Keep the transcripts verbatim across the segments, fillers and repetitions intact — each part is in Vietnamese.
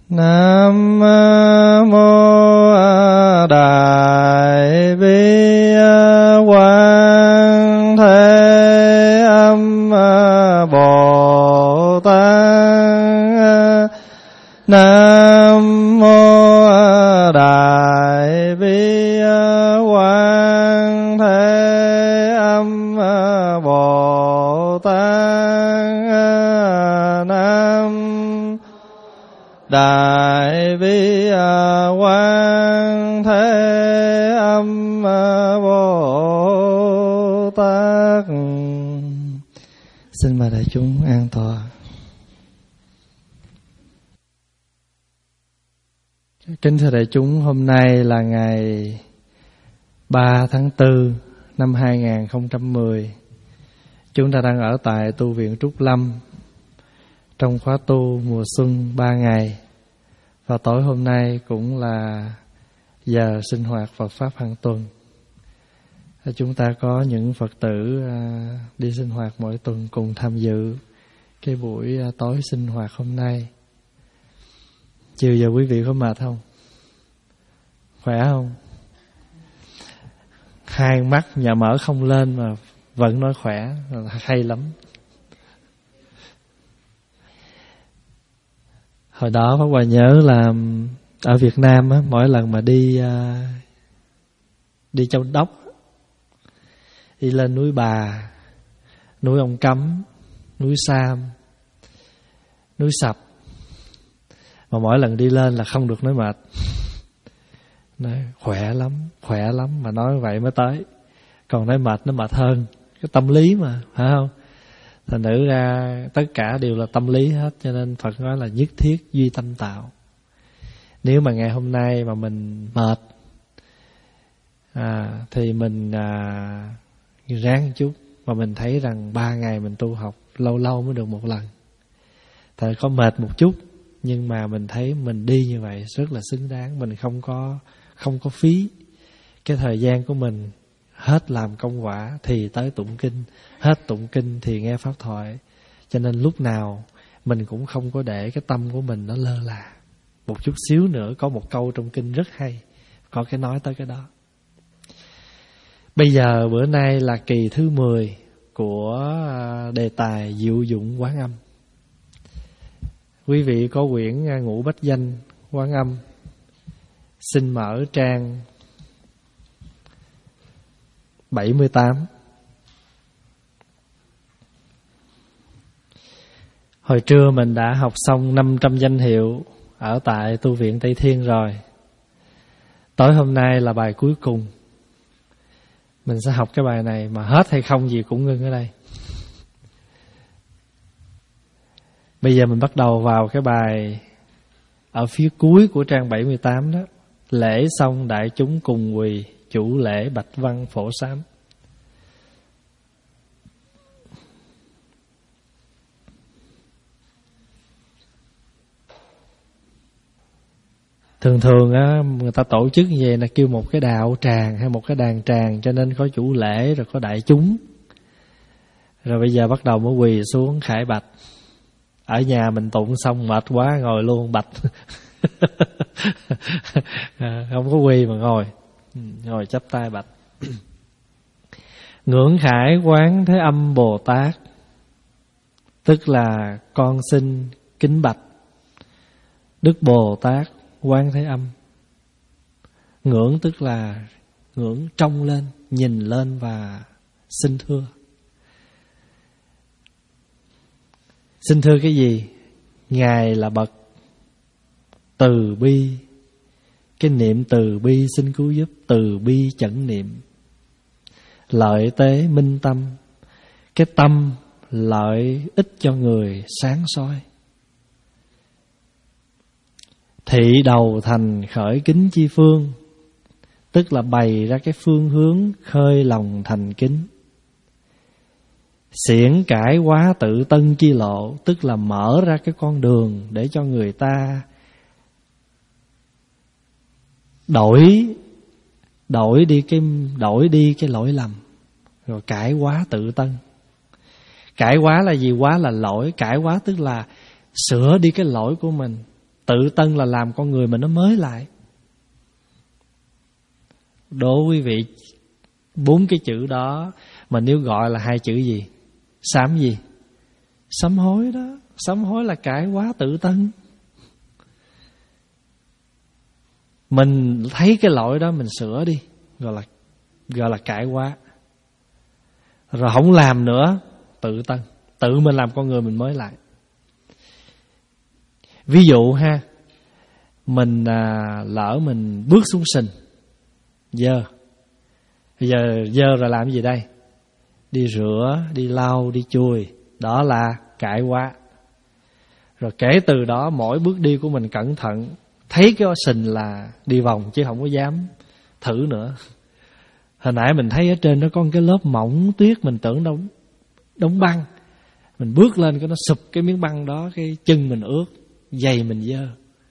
Nam mô Đại Bi Quang Thế Âm Bồ Tát. Nam mô Đại Bi Quang Thế Âm Bồ Tát. Nam Đại Bi Quang Thế Âm Bồ Tát. Xin mời đại chúng an tọa. Kính thưa đại chúng, hôm nay là ngày ba tháng tư năm hai nghìn không trăm mười. Chúng ta đang ở tại tu viện Trúc Lâm trong khóa tu mùa xuân ba ngày. Và tối hôm nay cũng là giờ sinh hoạt Phật Pháp hàng tuần. Chúng ta có những Phật tử đi sinh hoạt mỗi tuần cùng tham dự cái buổi tối sinh hoạt hôm nay. Chiều giờ quý vị có mệt không? Khỏe không? Hai mắt nhà mở không lên mà vẫn nói khỏe, hay lắm. Hồi đó Pháp Hòa nhớ là ở Việt Nam á, mỗi lần mà đi đi Châu Đốc, đi lên núi Bà, núi Ông Cấm, núi Sam, núi Sập, mà mỗi lần đi lên là không được nói mệt. Nói khỏe lắm, khỏe lắm, mà nói vậy mới tới. Còn nói mệt nó mệt hơn, cái tâm lý mà, phải không? Thành nữ ra tất cả đều là tâm lý hết. Cho nên Phật nói là nhất thiết duy tâm tạo. Nếu mà ngày hôm nay mà mình mệt à, thì mình à, ráng một chút. Mà mình thấy rằng ba ngày mình tu học lâu lâu mới được một lần. Tại có mệt một chút, nhưng mà mình thấy mình đi như vậy rất là xứng đáng. Mình không có không có phí cái thời gian của mình. Hết làm công quả thì tới tụng kinh, hết tụng kinh thì nghe pháp thoại. Cho nên lúc nào mình cũng không có để cái tâm của mình nó lơ là. Một chút xíu nữa có một câu trong kinh rất hay, có cái nói tới cái đó. Bây giờ bữa nay là kỳ thứ mười của đề tài diệu dụng Quán Âm. Quý vị có quyển Ngũ Bách Danh Quán Âm, xin mở trang bảy mươi tám. Hồi trưa mình đã học xong năm trăm danh hiệu ở tại tu viện Tây Thiên rồi. Tối hôm nay là bài cuối cùng. Mình sẽ học cái bài này, mà hết hay không gì cũng ngưng ở đây. Bây giờ mình bắt đầu vào cái bài ở phía cuối của trang bảy mươi tám đó. Lễ xong đại chúng cùng quỳ, chủ lễ bạch văn phổ sám. Thường thường á, người ta tổ chức như vậy là kêu một cái đạo tràng hay một cái đàn tràng, cho nên có chủ lễ rồi có đại chúng. Rồi bây giờ bắt đầu mới quỳ xuống khải bạch. Ở nhà mình tụng xong mệt quá ngồi luôn bạch. Không có quỳ mà ngồi, ngồi chắp tay bạch. Ngưỡng khải Quán Thế Âm Bồ Tát, tức là con xin kính bạch Đức Bồ Tát Quán Thế Âm. Ngưỡng tức là ngưỡng trông lên, nhìn lên và xin thưa. Xin thưa cái gì? Ngài là bậc từ bi. Cái niệm từ bi xin cứu giúp, từ bi chẩn niệm, lợi tế minh tâm. Cái tâm lợi ích cho người sáng soi. Thị đầu thành khởi kính chi phương, tức là bày ra cái phương hướng khơi lòng thành kính. Xiển cải quá tự tân chi lộ, tức là mở ra cái con đường để cho người ta đổi đổi đi cái đổi đi cái lỗi lầm, rồi cải quá tự tân. Cải quá là gì? Quá là lỗi, cải quá tức là sửa đi cái lỗi của mình, Tự tân là làm con người mình nó mới lại. Đố quý vị, bốn cái chữ đó mà nếu gọi là hai chữ gì? Sám gì? Sám hối đó. Sám hối là cải hóa tự tân. Mình thấy cái lỗi đó mình sửa đi, gọi là gọi là cải hóa. Rồi không làm nữa, tự tân. Tự mình làm con người mình mới lại. Ví dụ ha, mình à, lỡ mình bước xuống sình dơ. Bây giờ dơ rồi làm gì đây? Đi rửa, đi lau, đi chùi. Đó là cải hóa. Rồi kể từ đó mỗi bước đi của mình cẩn thận. Thấy cái sình là đi vòng chứ không có dám thử nữa. Hồi nãy mình thấy ở trên nó có một cái lớp mỏng tuyết, mình tưởng đâu đóng băng. Mình bước lên cái nó sụp cái miếng băng đó, cái chân mình ướt, giày mình dơ,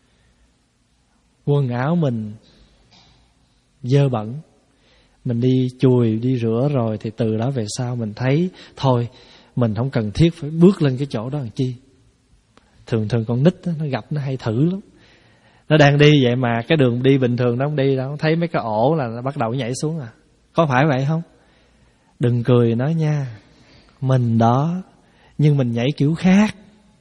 quần áo mình dơ bẩn. Mình đi chùi, đi rửa rồi thì từ đó về sau mình thấy thôi, mình không cần thiết phải bước lên cái chỗ đó làm chi. Thường thường con nít đó, nó gặp nó hay thử lắm. Nó đang đi vậy mà cái đường đi bình thường nó không đi đâu, thấy mấy cái ổ là nó bắt đầu nhảy xuống à. Có phải vậy không? Đừng cười nói nha, mình đó, nhưng mình nhảy kiểu khác.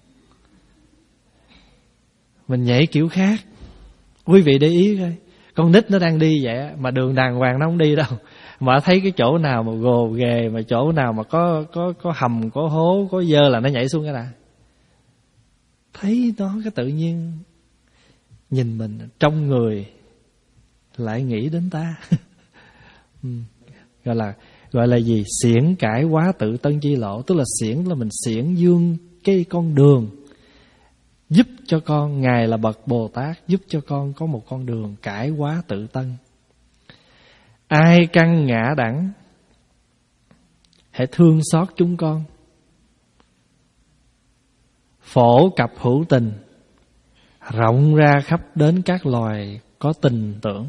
Mình nhảy kiểu khác. Quý vị để ý coi, con nít nó đang đi vậy mà đường đàng hoàng nó không đi đâu. Mà thấy cái chỗ nào mà gồ ghề, mà chỗ nào mà có có có hầm, có hố, có dơ là nó nhảy xuống cái đã. Thấy nó cái tự nhiên nhìn mình trong người lại nghĩ đến ta. ừ. Gọi là gọi là gì? Xiển cải hóa tự tân chi lộ. Tức là xiển là mình xiển dương cái con đường, giúp cho con, Ngài là bậc Bồ Tát, giúp cho con có một con đường cải hóa tự tân. Ai căn ngã đẳng, hãy thương xót chúng con. Phổ cập hữu tình, rộng ra khắp đến các loài có tình tưởng.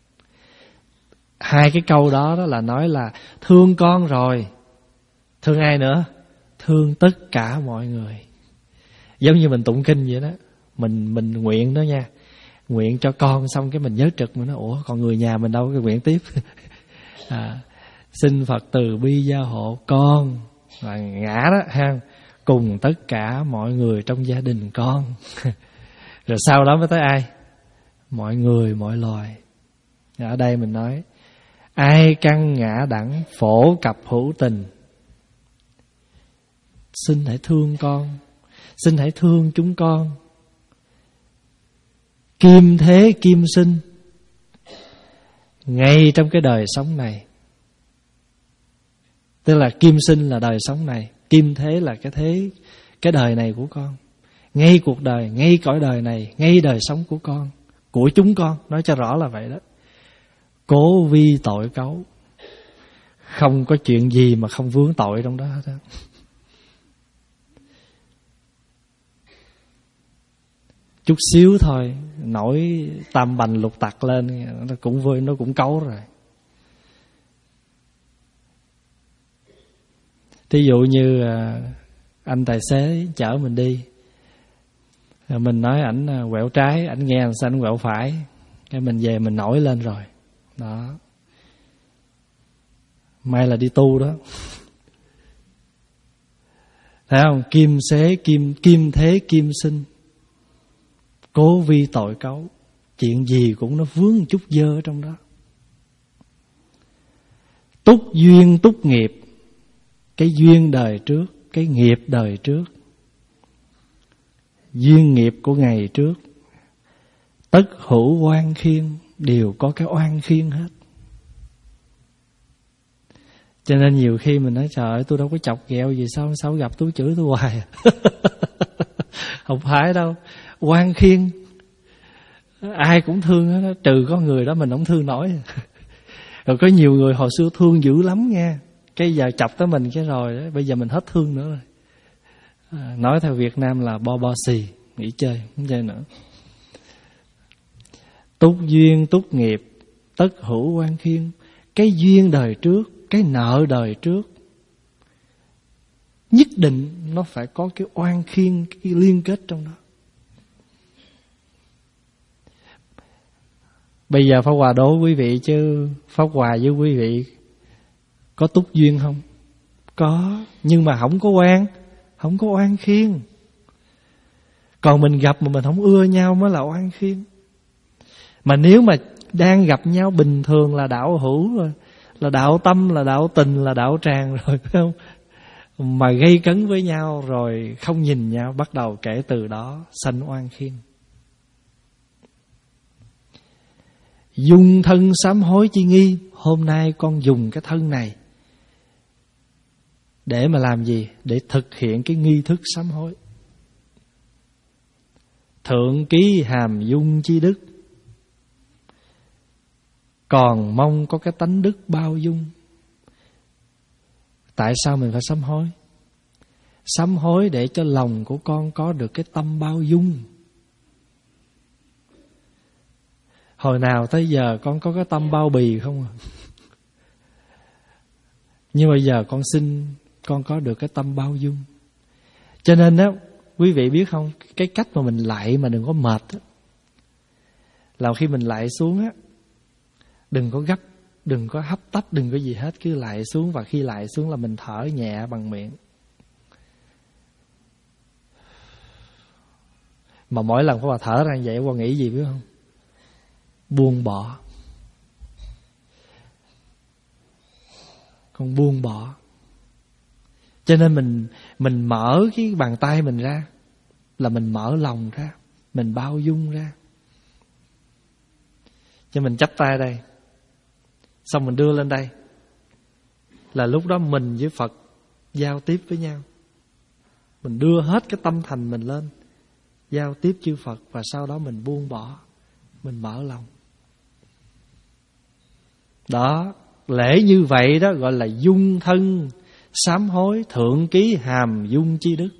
Hai cái câu đó đó là nói là thương con rồi, thương ai nữa? Thương tất cả mọi người. Giống như mình tụng kinh vậy đó. Mình mình nguyện đó nha. Nguyện cho con xong cái mình nhớ trực, mình nói ủa còn người nhà mình đâu, cái nguyện tiếp. à, Xin Phật từ bi gia hộ con và ngã đó ha, cùng tất cả mọi người trong gia đình con. Rồi sau đó mới tới ai? Mọi người, mọi loài. Ở đây mình nói ai căn ngã đẳng, phổ cập hữu tình. Xin hãy thương con, xin hãy thương chúng con. Kim thế kim sinh, ngay trong cái đời sống này. Tức là kim sinh là đời sống này, kim thế là cái thế, cái đời này của con. Ngay cuộc đời, ngay cõi đời này, ngay đời sống của con, của chúng con. Nói cho rõ là vậy đó. Cố vi tội cấu, không có chuyện gì mà không vướng tội trong đó hết á. Chút xíu thôi, nổi tam bành lục tặc lên, nó cũng vui, nó cũng cấu rồi. Thí dụ như anh tài xế chở mình đi, mình nói ảnh quẹo trái, ảnh nghe làm sao ảnh quẹo phải, cái mình về mình nổi lên rồi. Đó. May là đi tu đó. Thấy không? Kim xế, kim, kim thế, kim sinh. Cố vi tội cấu. Chuyện gì cũng nó vướng một chút dơ ở trong đó. Túc duyên túc nghiệp. Cái duyên đời trước, cái nghiệp đời trước, duyên nghiệp của ngày trước, tất hữu oan khiên, đều có cái oan khiên hết. Cho nên nhiều khi mình nói trời ơi, tôi đâu có chọc ghẹo gì, sao sao gặp tôi chửi tôi hoài. Không phải đâu, oan khiên ai cũng thương hết, trừ có người đó mình không thương nổi. Rồi có nhiều người hồi xưa thương dữ lắm nha, cái giờ chọc tới mình cái rồi đó, bây giờ mình hết thương nữa rồi. À, nói theo Việt Nam là bo bo xì, nghỉ chơi, không chơi nữa. Túc duyên túc nghiệp, tất hữu oan khiên. Cái duyên đời trước, cái nợ đời trước, nhất định nó phải có cái oan khiên, cái liên kết trong đó. Bây giờ Pháp Hòa đố quý vị chứ Pháp Hòa với quý vị có túc duyên không? Có, nhưng mà không có oan, không có oan khiên. Còn mình gặp mà mình không ưa nhau mới là oan khiên. Mà nếu mà đang gặp nhau bình thường là đạo hữu rồi, là đạo tâm, là đạo tình, là đạo tràng rồi, phải không? Mà gây cấn với nhau rồi không nhìn nhau, bắt đầu kể từ đó sanh oan khiên. Dùng thân sám hối chi nghi. Hôm nay con dùng cái thân này để mà làm gì? Để thực hiện cái nghi thức sám hối. Thượng ký hàm dung chi đức, còn mong có cái tánh đức bao dung. Tại sao mình phải sám hối? Sám hối để cho lòng của con có được cái tâm bao dung. Hồi nào tới giờ con có cái tâm bao bì không à? Nhưng bây giờ con xin con có được cái tâm bao dung. Cho nên đó, quý vị biết không, cái cách mà mình lạy mà đừng có mệt đó, là khi mình lạy xuống á, đừng có gấp, đừng có hấp tấp, đừng có gì hết, cứ lạy xuống. Và khi lạy xuống là mình thở nhẹ bằng miệng. Mà mỗi lần có bà thở ra vậy, qua nghĩ gì biết không? Buông bỏ. Con buông bỏ. Cho nên mình mình mở cái bàn tay mình ra là mình mở lòng ra, mình bao dung ra. Cho mình chắp tay đây, xong mình đưa lên đây, là lúc đó mình với Phật giao tiếp với nhau. Mình đưa hết cái tâm thành mình lên, giao tiếp chư Phật. Và sau đó mình buông bỏ, mình mở lòng. Đó, lễ như vậy đó gọi là dung thân sám hối, thượng ký hàm dung chi đức.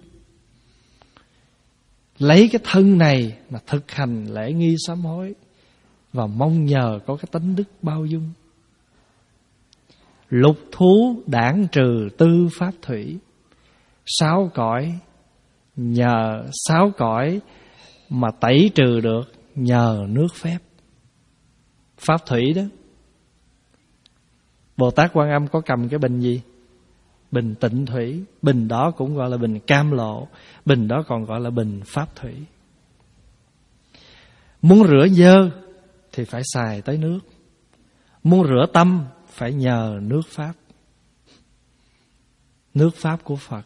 Lấy cái thân này mà thực hành lễ nghi sám hối, và mong nhờ có cái tánh đức bao dung. Lục thú đảng trừ tư pháp thủy, sáu cõi nhờ sáu cõi mà tẩy trừ được nhờ nước phép. Pháp thủy đó, Bồ Tát Quan Âm có cầm cái bình gì? Bình tịnh thủy. Bình đó cũng gọi là bình cam lộ. Bình đó còn gọi là bình pháp thủy. Muốn rửa dơ thì phải xài tới nước. Muốn rửa tâm phải nhờ nước pháp. Nước pháp của Phật.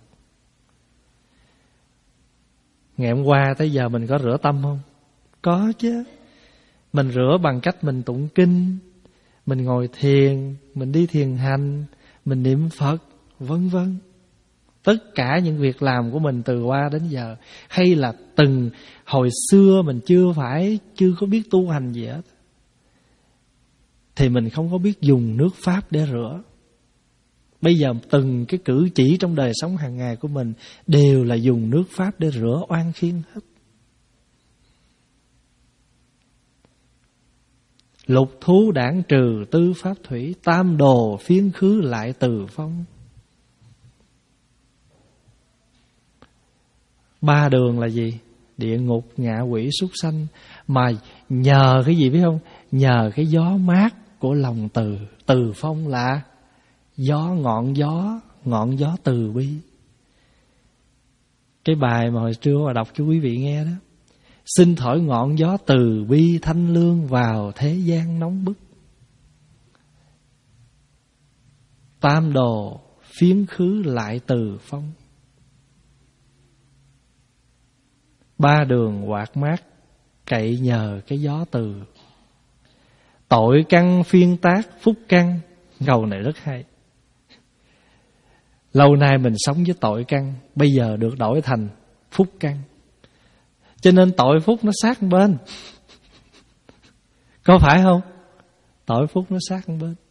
Ngày hôm qua tới giờ mình có rửa tâm không? Có chứ. Mình rửa bằng cách mình tụng kinh, mình ngồi thiền, mình đi thiền hành, mình niệm Phật, vân vân. Tất cả những việc làm của mình từ qua đến giờ. Hay là từng hồi xưa mình chưa phải, chưa có biết tu hành gì hết, thì mình không có biết dùng nước pháp để rửa. Bây giờ từng cái cử chỉ trong đời sống hàng ngày của mình đều là dùng nước pháp để rửa oan khiên hết. Lục thú đảng trừ tư pháp thủy, tam đồ phiến khứ lại từ phong. Ba đường là gì? Địa ngục, ngạ quỷ, súc sanh. Mà nhờ cái gì biết không? Nhờ cái gió mát của lòng từ. Từ phong là gió, ngọn gió, ngọn gió từ bi. Cái bài mà hồi trưa mà đọc cho quý vị nghe đó. Xin thổi ngọn gió từ bi thanh lương vào thế gian nóng bức. Tam đồ phiến khứ lại từ phong. Ba đường quạt mát cậy nhờ cái gió từ. Tội căn phiên tác phúc căn. Ngầu này rất hay. Lâu nay mình sống với tội căn, bây giờ được đổi thành phúc căn. Cho nên tội phúc nó sát một bên. Có phải không? Tội phúc nó sát một bên.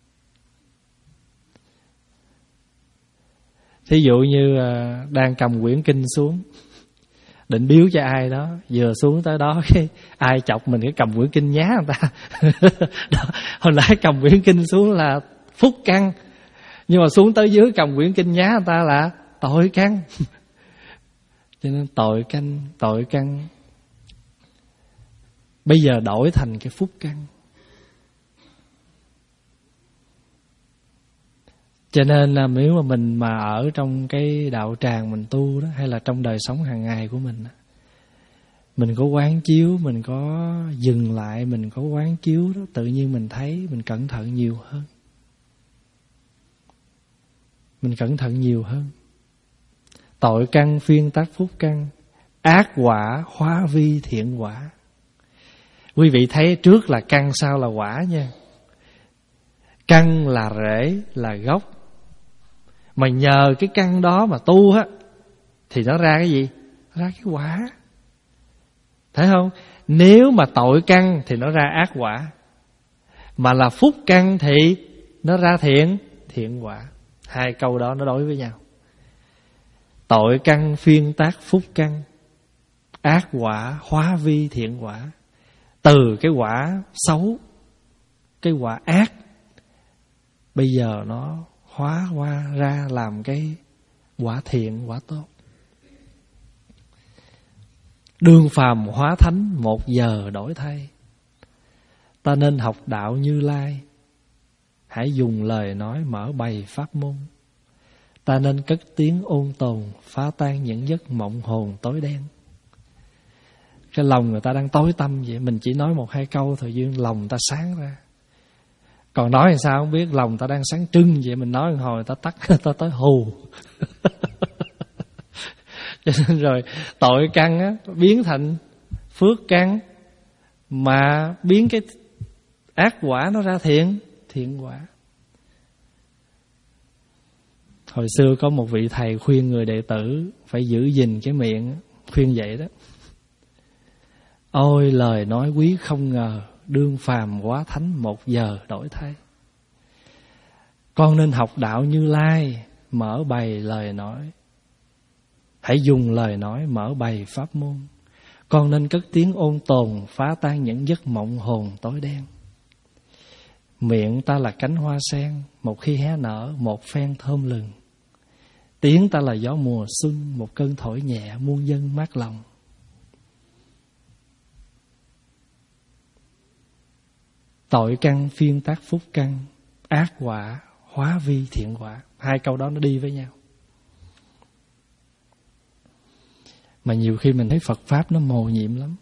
Thí dụ như đang cầm quyển kinh xuống, định biếu cho ai đó, vừa xuống tới đó cái ai chọc mình cái cầm quyển kinh nhá người ta. Đó, hồi nãy cầm quyển kinh xuống là phúc căn, nhưng mà xuống tới dưới cầm quyển kinh nhá người ta là tội căn. Cho nên tội căn, tội căn bây giờ đổi thành cái phúc căn. Cho nên là nếu mà mình mà ở trong cái đạo tràng mình tu đó, hay là trong đời sống hàng ngày của mình, mình có quán chiếu, mình có dừng lại, mình có quán chiếu đó, tự nhiên mình thấy mình cẩn thận nhiều hơn. Mình cẩn thận nhiều hơn. Tội căn phiên tác phúc căn, ác quả hóa vi thiện quả. Quý vị thấy trước là căn, sau là quả nha. Căn là rễ, là gốc. Mà nhờ cái căn đó mà tu á, thì nó ra cái gì? Ra cái quả. Thấy không? Nếu mà tội căn thì nó ra ác quả, mà là phúc căn thì nó ra thiện thiện quả. Hai câu đó nó đối với nhau. Tội căn phiên tác phúc căn, ác quả hóa vi thiện quả. Từ cái quả xấu, cái quả ác, bây giờ nó hóa qua ra làm cái quả thiện, quả tốt. Đương phàm hóa thánh, một giờ đổi thay. Ta nên học đạo Như Lai, hãy dùng lời nói mở bày pháp môn. Ta nên cất tiếng ôn tồn, phá tan những giấc mộng hồn tối đen. Cái lòng người ta đang tối tăm vậy, mình chỉ nói một hai câu thôi nhưng lòng ta sáng ra. Còn nói làm sao không biết, lòng ta đang sáng trưng vậy, mình nói một hồi ta tắt, ta tới hù. Cho nên rồi tội căn á, biến thành phước căn, mà biến cái ác quả nó ra thiện thiện quả. Hồi xưa có một vị thầy khuyên người đệ tử phải giữ gìn cái miệng, khuyên vậy đó. Ôi lời nói quý không ngờ, đương phàm hóa thánh, một giờ đổi thay. Con nên học đạo Như Lai, mở bày lời nói. Hãy dùng lời nói mở bày pháp môn. Con nên cất tiếng ôn tồn, phá tan những giấc mộng hồn tối đen. Miệng ta là cánh hoa sen, một khi hé nở một phen thơm lừng. Tiếng ta là gió mùa xuân, một cơn thổi nhẹ muôn dân mát lòng. Tội căn phiên tác phúc căn, ác quả hóa vi thiện quả. Hai câu đó nó đi với nhau. Mà nhiều khi mình thấy Phật Pháp nó mầu nhiệm lắm.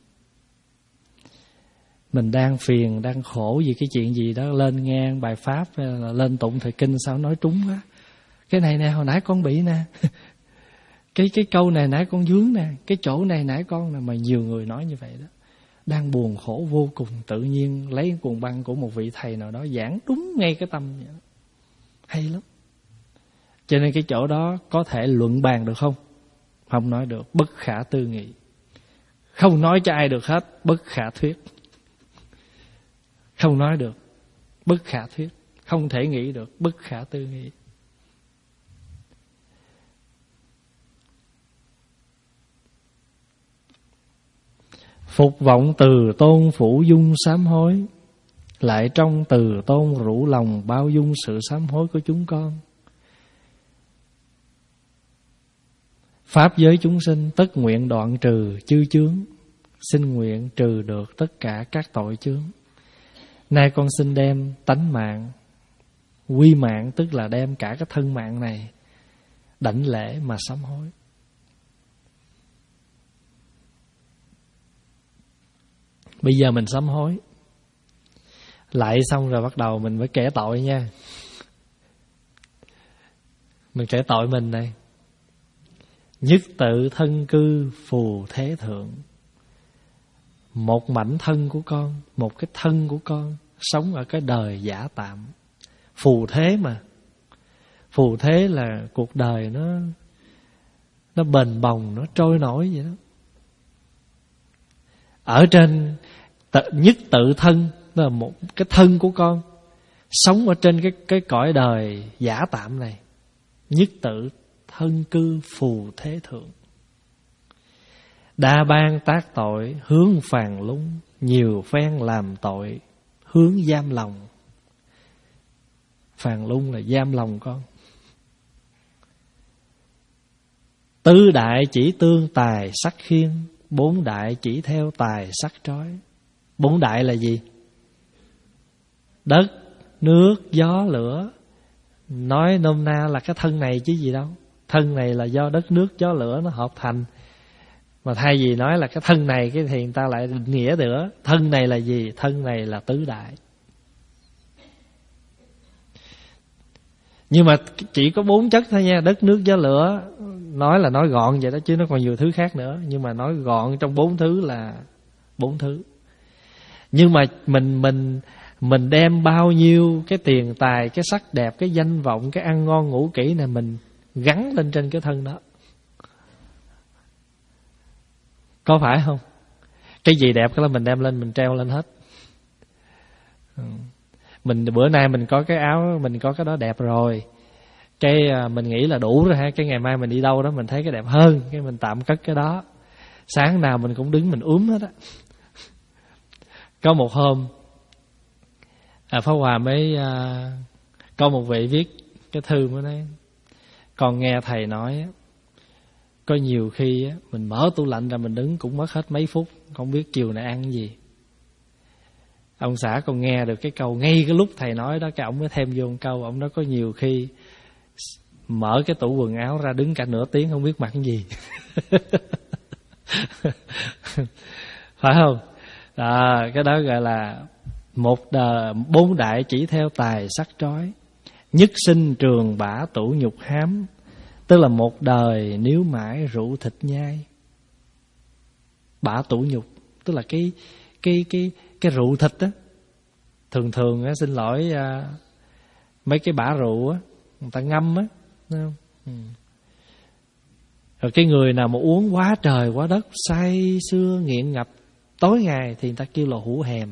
Mình đang phiền, đang khổ vì cái chuyện gì đó, lên nghe bài Pháp, là lên tụng thời kinh sao nói trúng quá. Cái này nè, hồi nãy con bị nè. Cái cái câu này nãy con vướng nè. Cái chỗ này nãy con nè. Mà nhiều người nói như vậy đó. Đang buồn khổ vô cùng, tự nhiên lấy cuồng băng của một vị thầy nào đó giảng đúng ngay cái tâm vậy đó. Hay lắm. Cho nên cái chỗ đó có thể luận bàn được không? Không nói được, bất khả tư nghị. Không nói cho ai được hết, bất khả thuyết. Không nói được, bất khả thuyết. Không thể nghĩ được, bất khả tư nghị. Phục vọng từ tôn phủ dung sám hối, lại trong từ tôn rủ lòng bao dung sự sám hối của chúng con. Pháp giới chúng sinh tất nguyện đoạn trừ chư chướng, xin nguyện trừ được tất cả các tội chướng. Nay con xin đem tánh mạng, quy mạng tức là đem cả cái thân mạng này đảnh lễ mà sám hối. Bây giờ mình sám hối lại xong rồi bắt đầu mình mới kể tội nha. Mình kể tội mình này. Nhất tự thân cư phù thế thượng. Một mảnh thân của con, một cái thân của con sống ở cái đời giả tạm. Phù thế mà. Phù thế là cuộc đời nó nó bền bồng, nó trôi nổi vậy đó. Ở trên tự, nhất tự thân, đó là một cái thân của con sống ở trên cái cái cõi đời giả tạm này. Nhất tự thân cư phù thế thượng. Đa ban tác tội hướng phàn lung, nhiều phen làm tội hướng giam lòng. Phàn lung là giam lòng con. Tứ đại chỉ tương tài sắc khiên, bốn đại chỉ theo tài sắc trói. Bốn đại là gì? Đất, nước, gió, lửa. Nói nôm na là cái thân này chứ gì đâu. Thân này là do đất nước gió lửa nó hợp thành. Mà thay vì nói là cái thân này, cái thì người ta lại định nghĩa nữa. Thân này là gì? Thân này là tứ đại. Nhưng mà chỉ có bốn chất thôi nha. Đất nước gió lửa. Nói là nói gọn vậy đó, chứ nó còn nhiều thứ khác nữa. Nhưng mà nói gọn trong bốn thứ là bốn thứ. Nhưng mà mình mình mình đem bao nhiêu cái tiền tài, cái sắc đẹp, cái danh vọng, cái ăn ngon ngủ kỹ này mình gắn lên trên cái thân đó. Có phải không? Cái gì đẹp cái là mình đem lên, mình treo lên hết. Mình bữa nay mình có cái áo, mình có cái đó đẹp rồi, cái mình nghĩ là đủ rồi ha. Cái ngày mai mình đi đâu đó mình thấy cái đẹp hơn, cái mình tạm cất cái đó. Sáng nào mình cũng đứng mình úm hết á. Có một hôm à, Pháp Hòa mới à, có một vị viết cái thư mới nói: con nghe thầy nói có nhiều khi á, mình mở tủ lạnh ra mình đứng cũng mất hết mấy phút, không biết chiều nay ăn gì. Ông xã con nghe được cái câu ngay cái lúc thầy nói đó, cái ông mới thêm vô một câu. Ông nói có nhiều khi mở cái tủ quần áo ra đứng cả nửa tiếng không biết mặc cái gì. Phải không? À, cái đó gọi là một đời bốn đại chỉ theo tài sắc trói, nhất sinh trường bả tủ nhục hám. Tức là một đời nếu mãi rượu thịt nhai. Bả tủ nhục tức là cái cái cái cái rượu thịt á. Thường thường á, xin lỗi à, mấy cái bả rượu á, người ta ngâm á, thấy không? Ừ. Rồi cái người nào mà uống quá trời quá đất, say sưa nghiện ngập tối ngày thì người ta kêu là hũ hèm.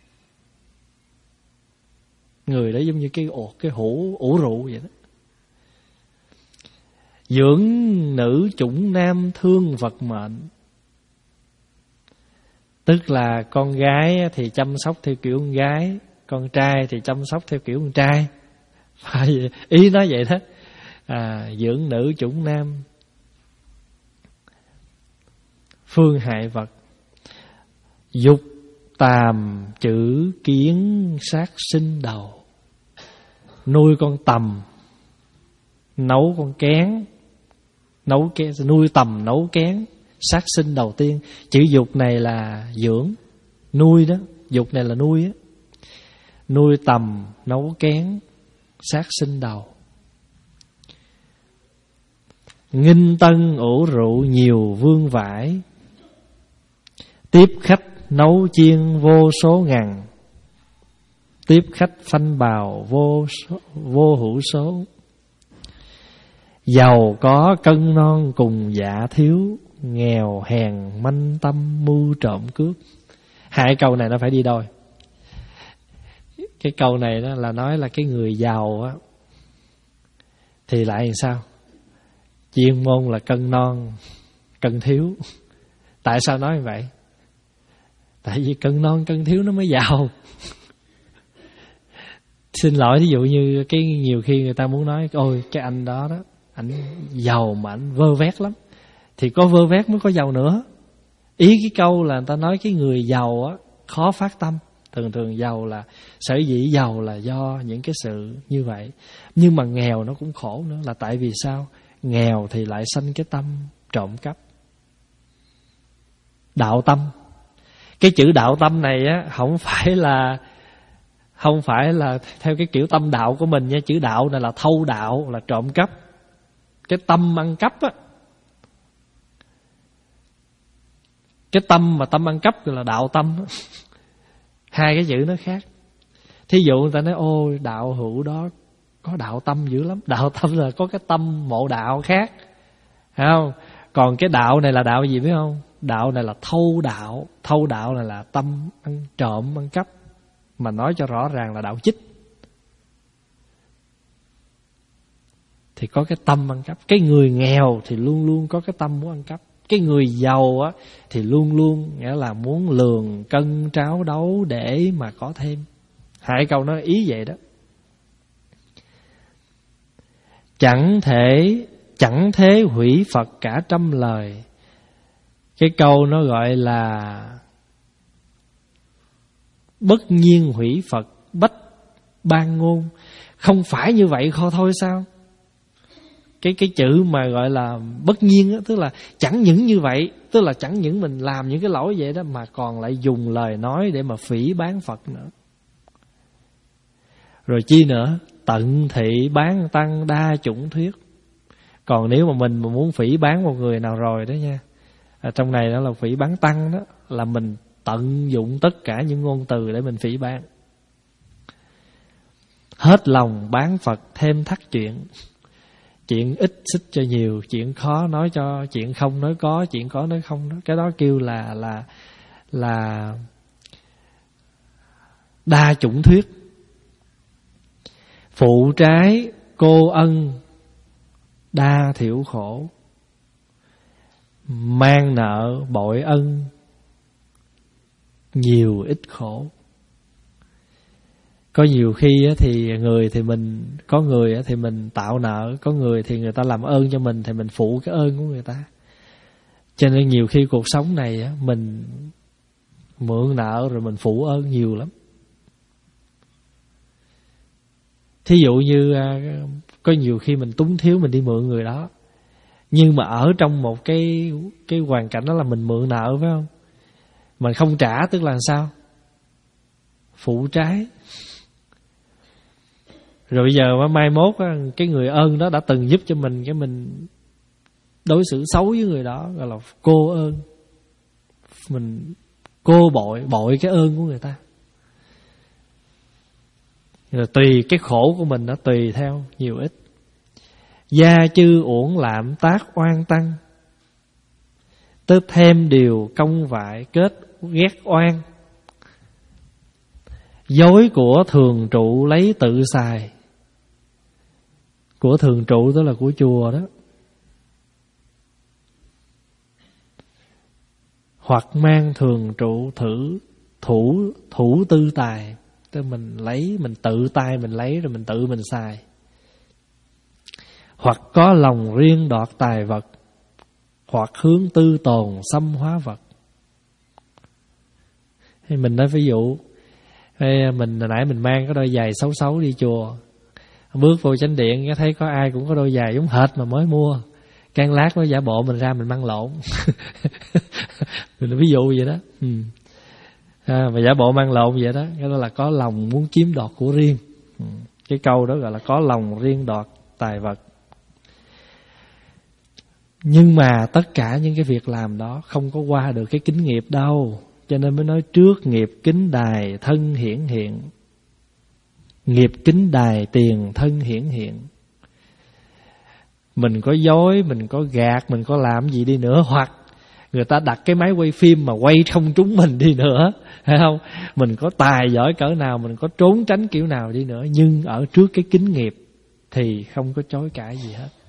Người đó giống như cái ổ cái hũ ủ rượu vậy đó. Dưỡng nữ chủng nam thương vật mệnh. Tức là con gái thì chăm sóc theo kiểu con gái, con trai thì chăm sóc theo kiểu con trai. Phải ý nói vậy đó. À, dưỡng nữ chủng nam phương hại vật. Dục tàm chữ kiến sát sinh đầu. Nuôi con tầm, nấu con kén, nấu kén, nuôi tầm nấu kén, sát sinh đầu tiên. Chữ dục này là dưỡng, nuôi đó. Dục này là nuôi á. Nuôi tầm, nấu kén, sát sinh đầu. Nghinh tân ủ rượu nhiều vương vải. Tiếp khách nấu chiên vô số ngàn. Tiếp khách phanh bào vô số, vô hữu số. Giàu có cân non cùng dạ thiếu. Nghèo hèn manh tâm mưu trộm cướp. Hai câu này nó phải đi đôi. Cái câu này đó là nói là cái người giàu á thì lại làm sao? Chuyên môn là cân non cân thiếu. Tại sao nói như vậy? Tại vì cân non cân thiếu nó mới giàu. Xin lỗi, ví dụ như cái nhiều khi người ta muốn nói ôi cái anh đó đó, ảnh giàu mà ảnh vơ vét lắm. Thì có vơ vét mới có giàu nữa. Ý cái câu là người ta nói cái người giàu á khó phát tâm. Thường thường giàu là sở dĩ giàu là do những cái sự như vậy. Nhưng mà nghèo nó cũng khổ nữa. Là tại vì sao? Nghèo thì lại sanh cái tâm trộm cắp. Đạo tâm. Cái chữ đạo tâm này á không phải là không phải là theo cái kiểu tâm đạo của mình nha. Chữ đạo này là thâu đạo, là trộm cắp. Cái tâm ăn cắp á, cái tâm mà tâm ăn cắp là đạo tâm á. Hai cái chữ nó khác. Thí dụ người ta nói ôi đạo hữu đó có đạo tâm dữ lắm. Đạo tâm là có cái tâm mộ đạo khác, thấy không? Còn cái đạo này là đạo gì biết không? Đạo này là thâu đạo. Thâu đạo này là tâm ăn trộm, ăn cắp. Mà nói cho rõ ràng là đạo chích. Thì có cái tâm ăn cắp. Cái người nghèo thì luôn luôn có cái tâm muốn ăn cắp. Cái người giàu á thì luôn luôn nghĩa là muốn lường cân tráo đấu để mà có thêm. Hai câu nói ý vậy đó. Chẳng thể chẳng thế hủy Phật cả trăm lời. Cái câu nó gọi là bất nhiên hủy Phật bách ban ngôn. Không phải như vậy kho thôi sao? Cái cái chữ mà gọi là bất nhiên đó, tức là chẳng những như vậy, tức là chẳng những mình làm những cái lỗi vậy đó, mà còn lại dùng lời nói để mà phỉ báng Phật nữa. Rồi chi nữa? Tận thị bán tăng đa chủng thuyết. Còn nếu mà mình mà muốn phỉ báng một người nào rồi đó nha, ở trong này đó là phỉ báng tăng đó, là mình tận dụng tất cả những ngôn từ để mình phỉ báng. Hết lòng bán Phật thêm thắt chuyện. Chuyện ít xích cho nhiều, chuyện khó nói cho, chuyện không nói có, chuyện có nói không đó. Cái đó kêu là là là đa chủng thuyết. Phụ trái cô ân đa thiểu khổ. Mang nợ bội ân nhiều ít khổ. Có nhiều khi thì người thì mình, có người thì mình tạo nợ, có người thì người ta làm ơn cho mình thì mình phụ cái ơn của người ta. Cho nên nhiều khi cuộc sống này mình mượn nợ rồi mình phụ ơn nhiều lắm. Thí dụ như có nhiều khi mình túng thiếu mình đi mượn người đó, nhưng mà ở trong một cái cái hoàn cảnh đó là mình mượn nợ, phải không? Mình không trả tức là sao? Phụ trái. Rồi bây giờ mai mốt cái người ơn đó đã từng giúp cho mình, cái mình đối xử xấu với người đó, gọi là cô ơn. Mình cô bội, bội cái ơn của người ta. Rồi tùy cái khổ của mình nó tùy theo nhiều ít. Gia chư uổng lạm tác oan tăng. Tớ thêm điều công vại kết ghét oan. Dối của thường trụ lấy tự xài. Của thường trụ đó là của chùa đó. Hoặc mang thường trụ thử thủ thủ tư tài. Tức mình lấy, mình tự tay mình lấy rồi mình tự mình xài. Hoặc có lòng riêng đoạt tài vật. Hoặc hướng tư tồn xâm hóa vật. Thì mình nói ví dụ, mình hồi nãy mình mang cái đôi giày xấu xấu đi chùa, bước vô chánh điện cái thấy có ai cũng có đôi giày giống hệt mà mới mua, can lát nó giả bộ mình ra mình mang lộn. Mình ví dụ vậy đó. Ừ. À, mà giả bộ mang lộn vậy đó, cái đó là có lòng muốn chiếm đoạt của riêng. Ừ. Cái câu đó gọi là có lòng riêng đoạt tài vật. Nhưng mà tất cả những cái việc làm đó không có qua được cái kính nghiệp đâu. Cho nên mới nói trước nghiệp kính đài thân hiển hiện. Nghiệp kính đài tiền thân hiển hiện. Mình có dối, mình có gạt, mình có làm gì đi nữa, hoặc người ta đặt cái máy quay phim mà quay không trúng mình đi nữa, thấy không? Mình có tài giỏi cỡ nào, mình có trốn tránh kiểu nào đi nữa, nhưng ở trước cái kính nghiệp thì không có chối cãi gì hết.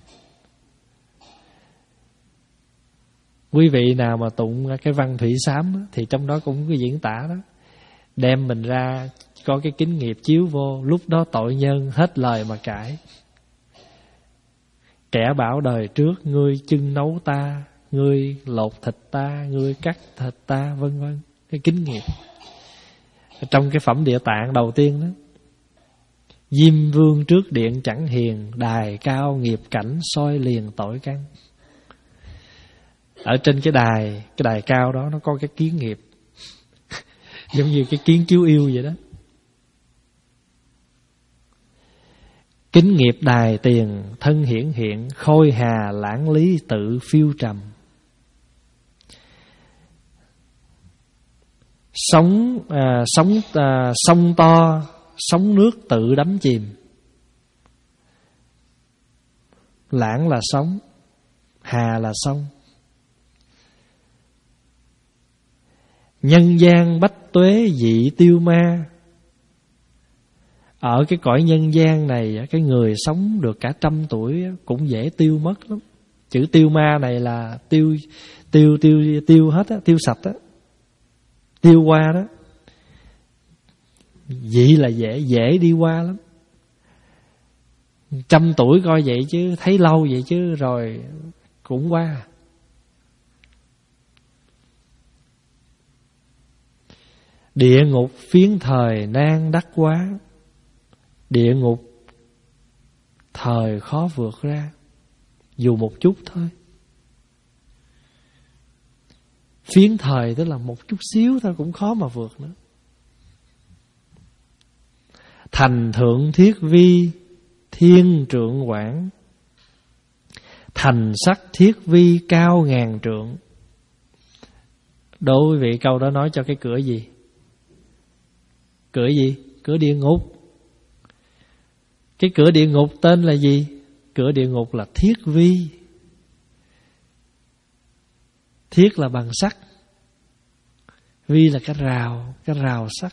Quý vị nào mà tụng cái văn thủy sám đó, thì trong đó cũng có diễn tả đó. Đem mình ra có cái kính nghiệp chiếu vô, lúc đó tội nhân hết lời mà cãi. Kẻ bảo đời trước, ngươi chưng nấu ta, ngươi lột thịt ta, ngươi cắt thịt ta, vân vân. Cái kính nghiệp. Trong cái phẩm Địa Tạng đầu tiên đó, Diêm vương trước điện chẳng hiền, đài cao nghiệp cảnh soi liền tội căn. Ở trên cái đài, cái đài cao đó nó có cái kiến nghiệp. Giống như cái kiến chiếu yêu vậy đó. Kính nghiệp đài tiền thân hiển hiện, khôi hà lãng lý tự phiêu trầm. Sóng à, sóng à, sông to, sóng nước tự đắm chìm. Lãng là sóng, hà là sông. Nhân gian bách tuế dị tiêu ma. Ở cái cõi nhân gian này, cái người sống được cả trăm tuổi cũng dễ tiêu mất lắm. Chữ tiêu ma này là tiêu tiêu tiêu tiêu hết á, tiêu sạch á, tiêu qua đó. Vậy là dễ dễ đi qua lắm. Trăm tuổi coi vậy chứ, thấy lâu vậy chứ, rồi cũng qua. Địa ngục phiến thời nan đắc quá. Địa ngục thời khó vượt ra, dù một chút thôi. Phiến thời tức là một chút xíu thôi cũng khó mà vượt nữa. Thành thượng thiết vi, thiên trượng quảng. Thành sắc thiết vi, cao ngàn trượng. Đố quý vị câu đó nói cho cái cửa gì? Cửa gì? Cửa địa ngục. Cái cửa địa ngục tên là gì? Cửa địa ngục là thiết vi. Thiết là bằng sắt, vi là cái rào, cái rào sắt.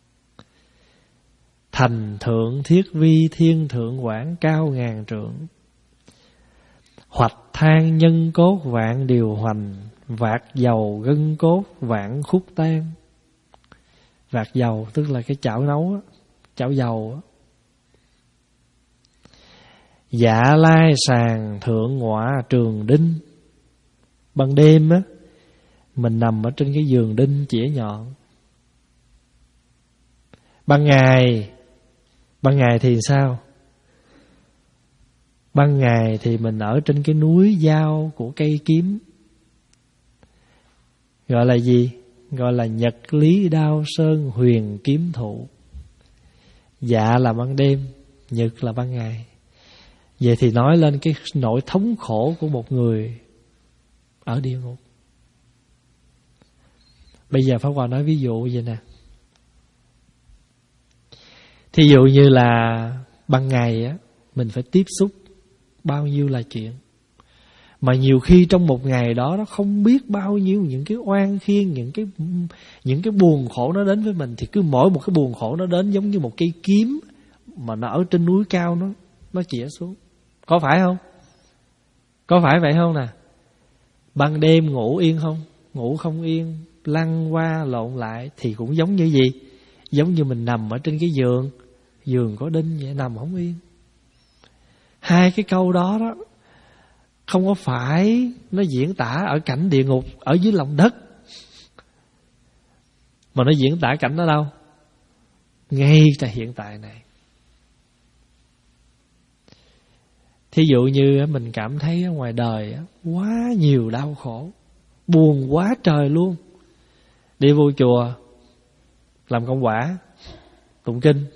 Thành thượng thiết vi, thiên thượng quảng, cao ngàn trượng. Hoạch than nhân cốt, vạn điều hoành. Vạc dầu gân cốt, vạn khúc tan. Vạc dầu tức là cái chảo nấu á, chảo dầu á. Dạ lai sàng thượng ngọa trường đinh. Ban đêm á, mình nằm ở trên cái giường đinh chĩa nhọn. Ban ngày, ban ngày thì sao? Ban ngày thì mình ở trên cái núi dao của cây kiếm. Gọi là gì? Gọi là nhật lý đao sơn huyền kiếm thụ. Dạ là ban đêm, nhật là ban ngày. Vậy thì nói lên cái nỗi thống khổ của một người ở địa ngục. Bây giờ Pháp Hòa nói ví dụ vậy nè. Thí dụ như là ban ngày á, mình phải tiếp xúc bao nhiêu là chuyện. Mà nhiều khi trong một ngày đó nó không biết bao nhiêu những cái oan khiên, những cái những cái buồn khổ nó đến với mình. Thì cứ mỗi một cái buồn khổ nó đến giống như một cây kiếm mà nó ở trên núi cao, nó nó chĩa xuống. Có phải không? Có phải vậy không nè? Ban đêm ngủ yên không? Ngủ không yên, lăn qua lộn lại. Thì cũng giống như gì? Giống như mình nằm ở trên cái giường, giường có đinh vậy, nằm không yên. Hai cái câu đó đó không có phải nó diễn tả ở cảnh địa ngục ở dưới lòng đất, mà nó diễn tả cảnh ở đâu? Ngay tại hiện tại này. Thí dụ như mình cảm thấy ở ngoài đời quá nhiều đau khổ, buồn quá trời luôn. Đi vô chùa làm công quả, tụng kinh.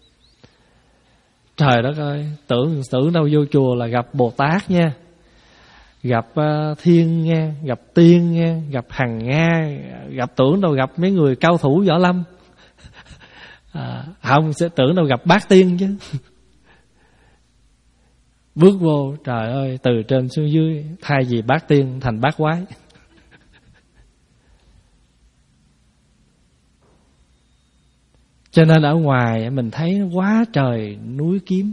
Trời đất ơi, tưởng tưởng đâu vô chùa là gặp Bồ Tát nha, gặp uh, thiên nha, gặp tiên nha, gặp hằng nga, gặp tưởng đâu gặp mấy người cao thủ võ lâm. À, không, sẽ tưởng đâu gặp bát tiên chứ. Bước vô, trời ơi, từ trên xuống dưới, thay vì bát tiên thành bát quái. Cho nên ở ngoài mình thấy quá trời núi kiếm.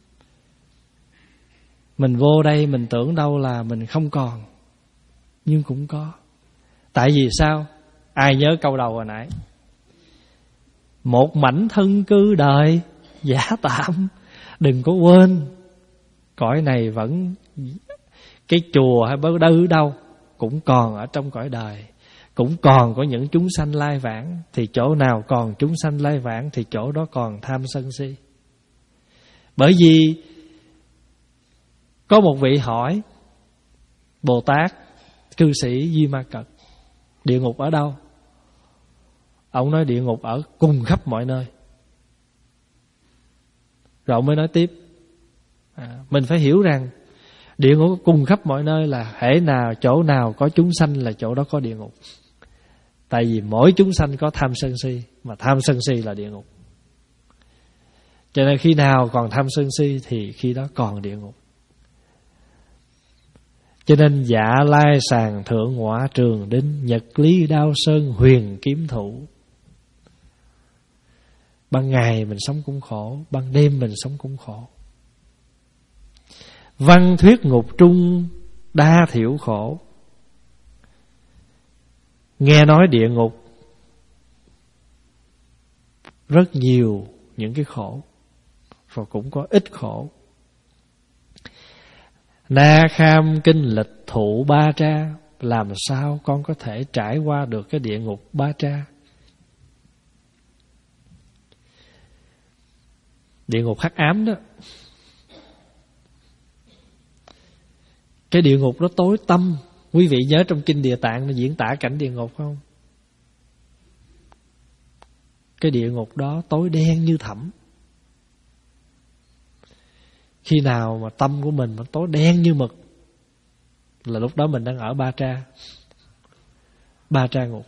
Mình vô đây mình tưởng đâu là mình không còn, nhưng cũng có. Tại vì sao? Ai nhớ câu đầu hồi nãy? Một mảnh thân cư đời giả tạm, đừng có quên cõi này vẫn, cái chùa hay bớ đư đâu cũng còn ở trong cõi đời, cũng còn có những chúng sanh lai vãng. Thì chỗ nào còn chúng sanh lai vãng thì chỗ đó còn tham sân si. Bởi vì có một vị hỏi Bồ Tát cư sĩ Di Ma Cật, địa ngục ở đâu? Ông nói địa ngục ở cùng khắp mọi nơi. Rồi ông mới nói tiếp, à, mình phải hiểu rằng địa ngục cùng khắp mọi nơi là hễ nào chỗ nào có chúng sanh là chỗ đó có địa ngục. Tại vì mỗi chúng sanh có tham sân si, mà tham sân si là địa ngục. Cho nên khi nào còn tham sân si thì khi đó còn địa ngục. Cho nên dạ lai sàng thượng ngọa trường đinh, nhật lý đao sơn huyền kiếm thụ. Ban ngày mình sống cũng khổ, ban đêm mình sống cũng khổ. Văn thuyết ngục trung đa thiểu khổ. Nghe nói địa ngục rất nhiều những cái khổ, và cũng có ít khổ. Na kham kinh lịch thụ ba tra. Làm sao con có thể trải qua được cái địa ngục ba tra? Địa ngục hắc ám đó. Cái địa ngục nó tối tăm. Quý vị nhớ trong kinh Địa Tạng nó diễn tả cảnh địa ngục không? Cái địa ngục đó tối đen như thẳm. Khi nào mà tâm của mình mà tối đen như mực là lúc đó mình đang ở Ba Tra. Ba Tra ngục.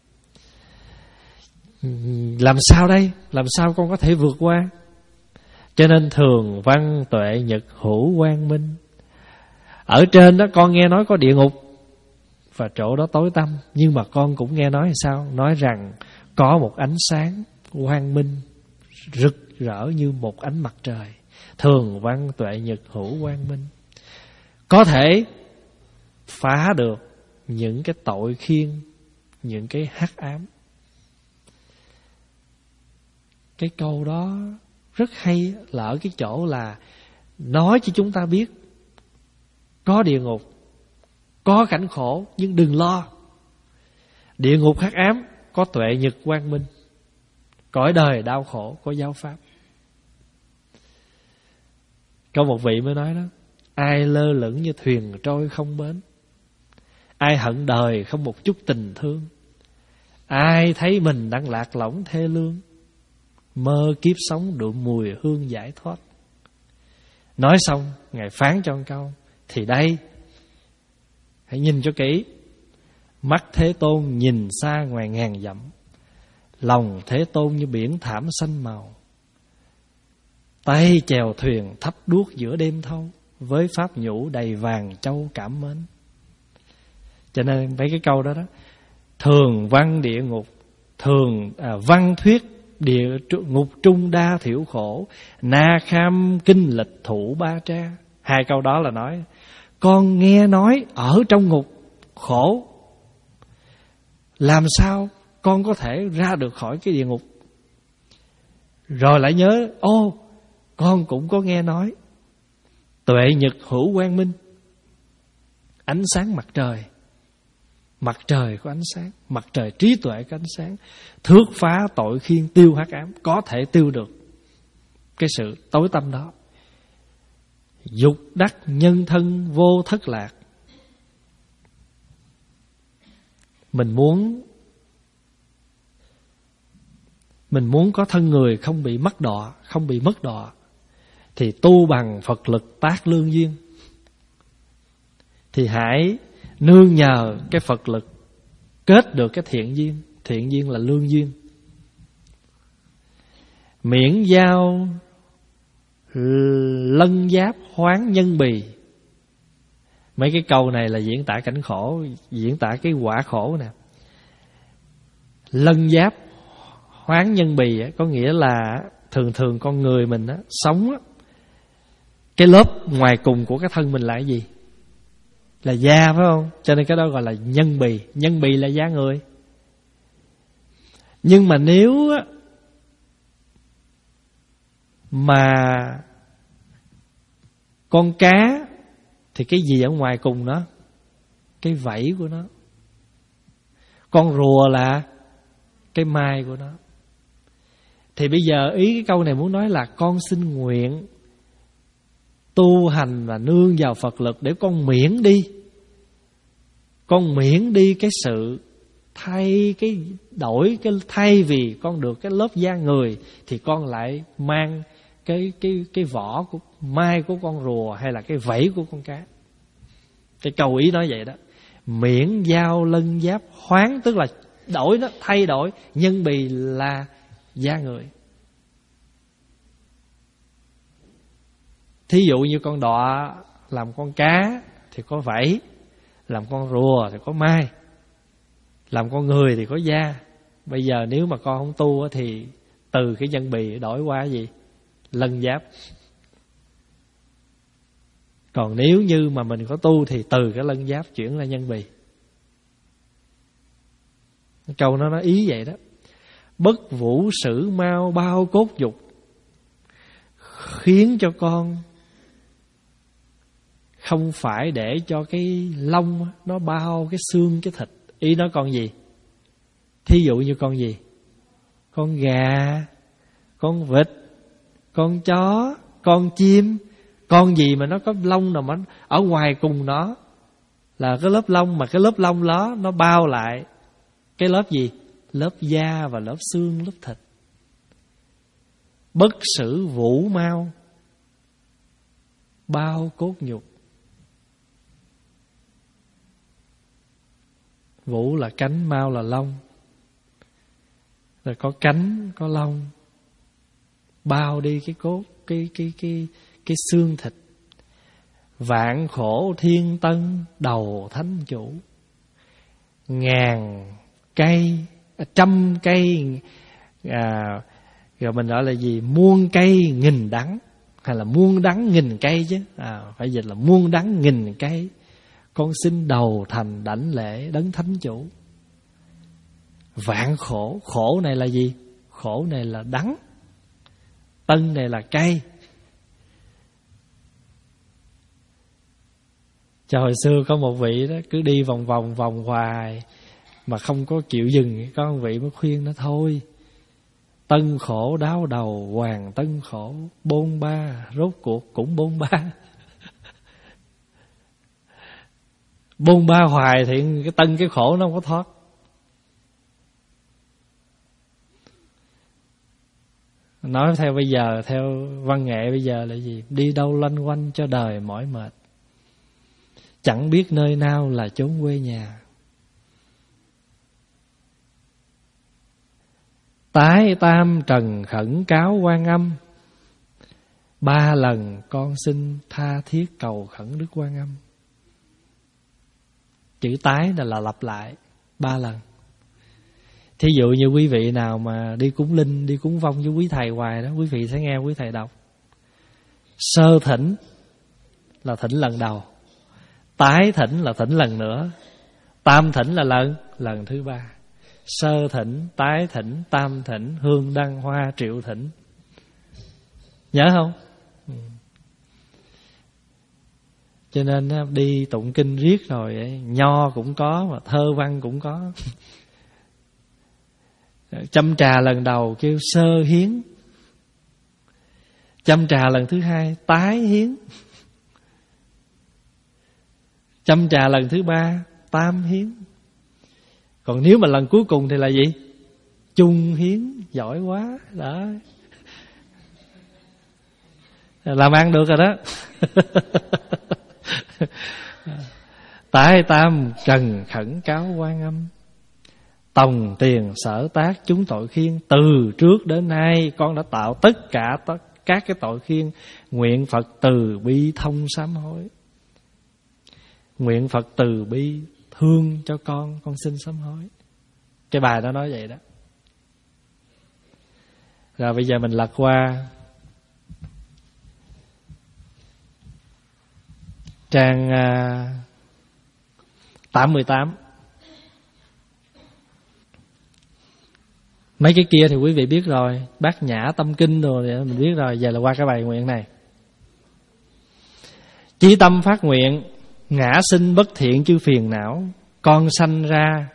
Làm sao đây? Làm sao con có thể vượt qua? Cho nên thường văn tuệ nhật hữu quang minh. Ở trên đó con nghe nói có địa ngục và chỗ đó tối tăm, nhưng mà con cũng nghe nói sao? Nói rằng có một ánh sáng quang minh rực rỡ như một ánh mặt trời. Thường văn tuệ nhật hữu quang minh, có thể phá được những cái tội khiên, những cái hắc ám. Cái câu đó rất hay là ở cái chỗ là nói cho chúng ta biết có địa ngục, có cảnh khổ, nhưng đừng lo. Địa ngục hắc ám có tuệ nhật quang minh, cõi đời đau khổ có giáo pháp. Có một vị mới nói đó: ai lơ lửng như thuyền trôi không bến, ai hận đời không một chút tình thương, ai thấy mình đang lạc lõng thê lương, mơ kiếp sống đượm mùi hương giải thoát. Nói xong Ngài phán cho một câu: thì đây, hãy nhìn cho kỹ. Mắt Thế Tôn nhìn xa ngoài ngàn dặm, lòng Thế Tôn như biển thảm xanh màu, tay chèo thuyền thắp đuốc giữa đêm thâu, với pháp nhũ đầy vàng châu cảm mến. Cho nên mấy cái câu đó đó: thường văn địa ngục, thường à, văn thuyết địa ngục trung đa thiểu khổ, na kham kinh lịch thủ Ba Tra. Hai câu đó là nói con nghe nói ở trong ngục khổ, làm sao con có thể ra được khỏi cái địa ngục? Rồi lại nhớ, ô, con cũng có nghe nói tuệ nhật hữu quang minh, ánh sáng mặt trời. Mặt trời có ánh sáng, mặt trời trí tuệ có ánh sáng, thước phá tội khiên, tiêu hắc ám, có thể tiêu được cái sự tối tăm đó. Dục đắc nhân thân vô thất lạc. Mình muốn Mình muốn có thân người không bị mất đọa, không bị mất đọa, thì tu bằng Phật lực tác lương duyên. Thì hãy nương nhờ cái Phật lực kết được cái thiện duyên. Thiện duyên là lương duyên. Miễn giao lân giáp hoán nhân bì. Mấy cái câu này là diễn tả cảnh khổ, diễn tả cái quả khổ nè. Lân giáp hoán nhân bì có nghĩa là thường thường con người mình á, sống á, cái lớp ngoài cùng của cái thân mình là cái gì? Là da, phải không? Cho nên cái đó gọi là nhân bì. Nhân bì là da người. Nhưng mà nếu á, mà con cá thì cái gì ở ngoài cùng nó? Cái vảy của nó. Con rùa là cái mai của nó. Thì bây giờ ý cái câu này muốn nói là con xin nguyện tu hành và nương vào Phật lực để con miễn đi, con miễn đi cái sự thay cái đổi cái thay vì con được cái lớp da người thì con lại mang cái cái cái vỏ của mai của con rùa hay là cái vảy của con cá. Cái câu ý nói vậy đó. Miễn giao lân giáp hoán, tức là đổi nó, thay đổi. Nhân bì là da người. Thí dụ như con đọa làm con cá thì có vảy, làm con rùa thì có mai, làm con người thì có da. Bây giờ nếu mà con không tu thì từ cái nhân bì đổi qua cái gì? Lân giáp. Còn nếu như mà mình có tu thì từ cái lân giáp chuyển ra nhân bì. Câu nó nói ý vậy đó. Bất vũ sử mau bao cốt dục, khiến cho con không phải để cho cái lông nó bao cái xương cái thịt. Ý nó con gì? Thí dụ như con gì? Con gà, con vịt, con chó, con chim, Con gì mà nó có lông nào mà ở ngoài cùng nó là cái lớp lông, mà cái lớp lông đó nó bao lại cái lớp gì? Lớp da và lớp xương, lớp thịt. Bất sử vũ mau, bao cốt nhục. Vũ là cánh, mau là lông. Rồi có cánh, có lông, bao đi cái cốt, cái cái cái cái xương thịt. Vạn khổ thiên tân, đầu thánh chủ. Ngàn cây, trăm cây, à, rồi mình gọi là gì? Muôn cây nghìn đắng, hay là muôn đắng nghìn cây chứ, à, phải dịch là muôn đắng nghìn cây. Con xin đầu thành đảnh lễ đấng thánh chủ. Vạn khổ, khổ này là gì? Khổ này là đắng, tân này là cây. Cho hồi xưa có một vị đó cứ đi vòng vòng vòng hoài mà không có chịu dừng. Có một vị mới khuyên nó thôi, tân khổ đáo đầu, hoàng tân khổ, bôn ba rốt cuộc cũng bôn ba. Bôn ba hoài thì cái tân cái khổ nó không có thoát. Nói theo bây giờ, theo văn nghệ bây giờ là gì? Đi đâu loanh quanh cho đời mỏi mệt, chẳng biết nơi nào là chốn quê nhà. Tái tam trần khẩn cáo Quan Âm, ba lần con xin tha thiết cầu khẩn Đức Quan Âm. Chữ tái là, là lặp lại ba lần. Thí dụ như quý vị nào mà đi cúng linh, đi cúng vong với quý thầy hoài đó, quý vị sẽ nghe quý thầy đọc. Sơ thỉnh là thỉnh lần đầu, tái thỉnh là thỉnh lần nữa, tam thỉnh là lần lần thứ ba. Sơ thỉnh, tái thỉnh, tam thỉnh, hương đăng hoa triệu thỉnh. Nhớ không? Ừ. Cho nên đi tụng kinh riết rồi ấy, nho cũng có mà thơ văn cũng có. Châm trà lần đầu kêu sơ hiến, châm trà lần thứ hai tái hiến, châm trà lần thứ ba tam hiến. Còn nếu mà lần cuối cùng thì là gì? Chung hiến. Giỏi quá đó, làm ăn được rồi đó. Tái tam trần khẩn cáo Quan Âm, tòng tiền sở tác chúng tội khiên. Từ trước đến nay con đã tạo tất cả tất các cái tội khiên, nguyện Phật từ bi thông sám hối. Nguyện Phật từ bi thương cho con, con xin sám hối. Cái bài đó nói vậy đó. Rồi bây giờ mình lật qua trang tám mươi tám. Mấy cái kia thì quý vị biết rồi, Bát Nhã Tâm Kinh rồi mình biết rồi. Giờ là qua cái bài nguyện này. Chí tâm phát nguyện, ngã sinh bất thiện chư phiền não. Con sanh ra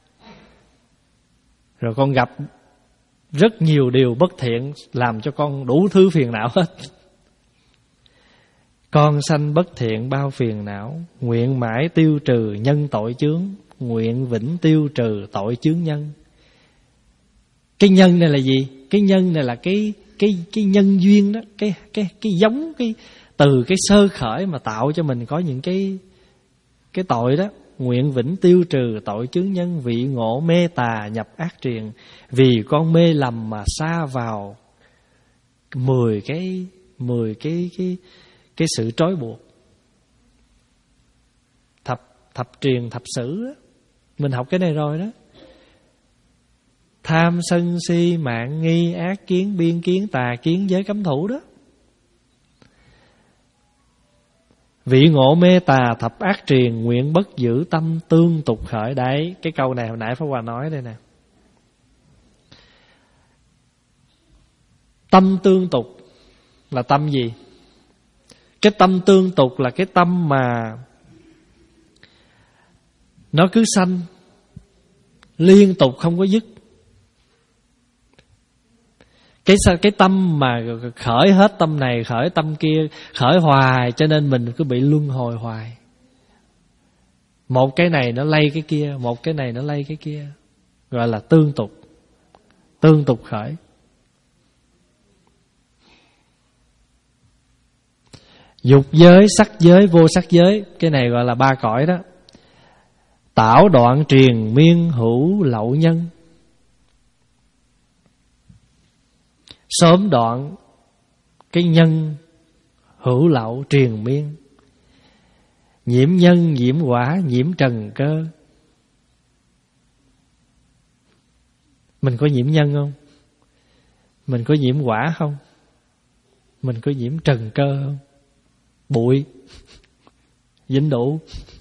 rồi con gặp rất nhiều điều bất thiện, làm cho con đủ thứ phiền não hết. Con sanh bất thiện bao phiền não, nguyện mãi tiêu trừ nhân tội chướng, nguyện vĩnh tiêu trừ tội chướng nhân. Cái nhân này là gì? Cái nhân này là cái cái cái nhân duyên đó, cái cái cái giống cái từ cái sơ khởi mà tạo cho mình có những cái cái tội đó. Nguyện vĩnh tiêu trừ tội chướng nhân, vị ngộ mê tà nhập ác triền. Vì con mê lầm mà sa vào mười cái mười cái cái cái sự trói buộc. Thập thập triền thập sử đó. Mình học cái này rồi đó. Tham sân si mạn nghi ác kiến biên kiến tà kiến giới cấm thủ đó. Vị ngộ mê tà thập ác triền, nguyện bất giữ tâm tương tục khởi. Đấy, cái câu này hồi nãy Pháp Hòa nói đây nè. Tâm tương tục là tâm gì? Cái tâm tương tục là cái tâm mà nó cứ sanh liên tục không có dứt. Cái cái tâm mà khởi hết tâm này, khởi tâm kia, khởi hoài, cho nên mình cứ bị luân hồi hoài. Một cái này nó lay cái kia, một cái này nó lay cái kia, gọi là tương tục. Tương tục khởi. Dục giới, sắc giới, vô sắc giới, cái này gọi là ba cõi đó. Tảo đoạn triền miên hữu lậu nhân. Sớm đoạn cái nhân hữu lậu triền miên. Nhiễm nhân, nhiễm quả, nhiễm trần cơ. Mình có nhiễm nhân không? Mình có nhiễm quả không? Mình có nhiễm trần cơ không? Bụi dính đủ.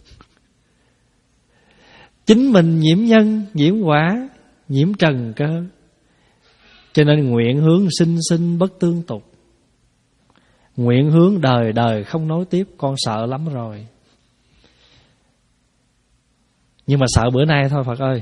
Chính mình nhiễm nhân, nhiễm quả, nhiễm trần cơ. Cho nên nguyện hướng sinh sinh bất tương tục. Nguyện hướng đời đời không nối tiếp. Con sợ lắm rồi. Nhưng mà sợ bữa nay thôi Phật ơi.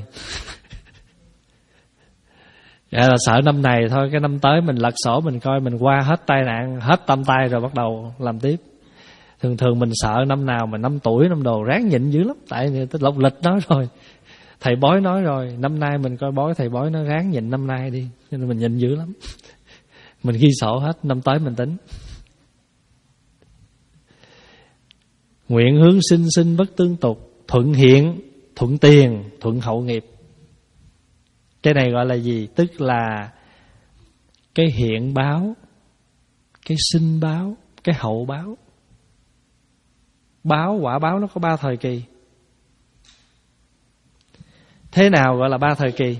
Dạ là sợ năm này thôi. Cái năm tới mình lật sổ mình coi mình qua hết tai nạn, hết tâm tai rồi bắt đầu làm tiếp. Thường thường mình sợ năm nào mà năm tuổi năm đồ ráng nhịn dữ lắm. Tại người ta lộc lịch nói rồi, thầy bói nói rồi, năm nay mình coi bói thầy bói nó ráng nhịn năm nay đi. Cho nên mình nhịn dữ lắm. Mình ghi sổ hết, năm tới mình tính. Nguyện hướng sinh sinh bất tương tục. Thuận hiện, thuận tiền, thuận hậu nghiệp. Cái này gọi là gì? Tức là cái hiện báo, cái sinh báo, cái hậu báo. Báo, quả báo nó có ba thời kỳ. Thế nào gọi là ba thời kỳ?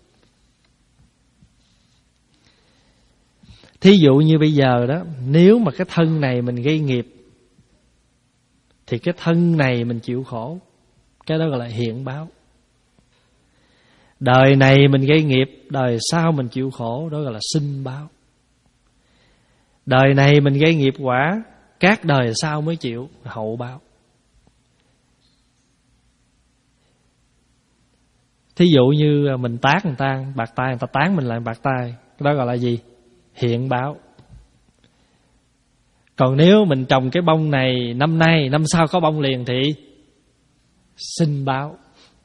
Thí dụ như bây giờ đó, nếu mà cái thân này mình gây nghiệp thì cái thân này mình chịu khổ. Cái đó gọi là hiện báo. Đời này mình gây nghiệp, đời sau mình chịu khổ, đó gọi là sinh báo. Đời này mình gây nghiệp quả, các đời sau mới chịu, hậu báo. Thí dụ như mình tát người ta, bạc tay, người ta tán mình lại bạc tay, đó gọi là gì? Hiện báo. Còn nếu mình trồng cái bông này năm nay, năm sau có bông liền thì sinh báo.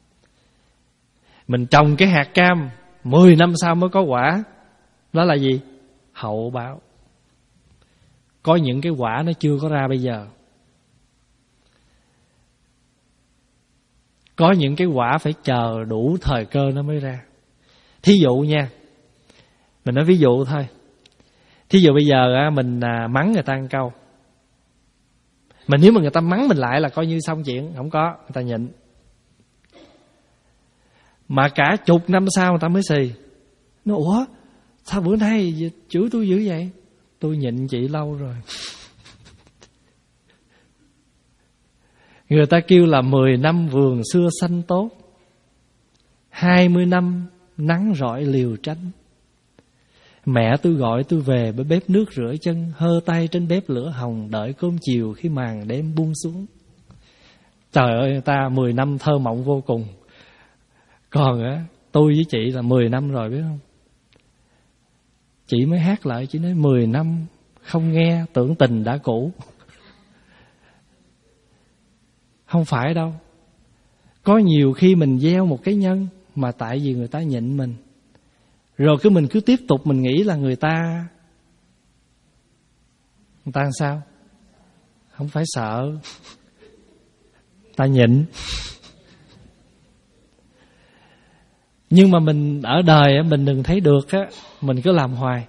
Mình trồng cái hạt cam mười năm sau mới có quả, đó là gì? Hậu báo. Có những cái quả nó chưa có ra bây giờ. Có những cái quả phải chờ đủ thời cơ nó mới ra. Thí dụ nha, mình nói ví dụ thôi. Thí dụ bây giờ mình mắng người ta một câu, mà nếu mà người ta mắng mình lại là coi như xong chuyện. Không có, người ta nhịn. Mà cả chục năm sau người ta mới xì. Nó ủa sao bữa nay chửi tôi dữ vậy? Tôi nhịn chị lâu rồi. Người ta kêu là mười năm vườn xưa xanh tốt, hai mươi năm nắng rọi liều tranh. Mẹ tôi gọi tôi về bên bếp nước rửa chân, hơ tay trên bếp lửa hồng, đợi cơm chiều khi màn đêm buông xuống. Trời ơi, người ta mười năm thơ mộng vô cùng. Còn á, tôi với chị là mười năm rồi biết không? Chị mới hát lại, chị nói mười năm không nghe tưởng tình đã cũ. Không phải đâu. Có nhiều khi mình gieo một cái nhân mà tại vì người ta nhịn mình, rồi cứ mình cứ tiếp tục mình nghĩ là người ta Người ta làm sao? Không phải sợ, ta nhịn. Nhưng mà mình ở đời mình đừng thấy được á, mình cứ làm hoài.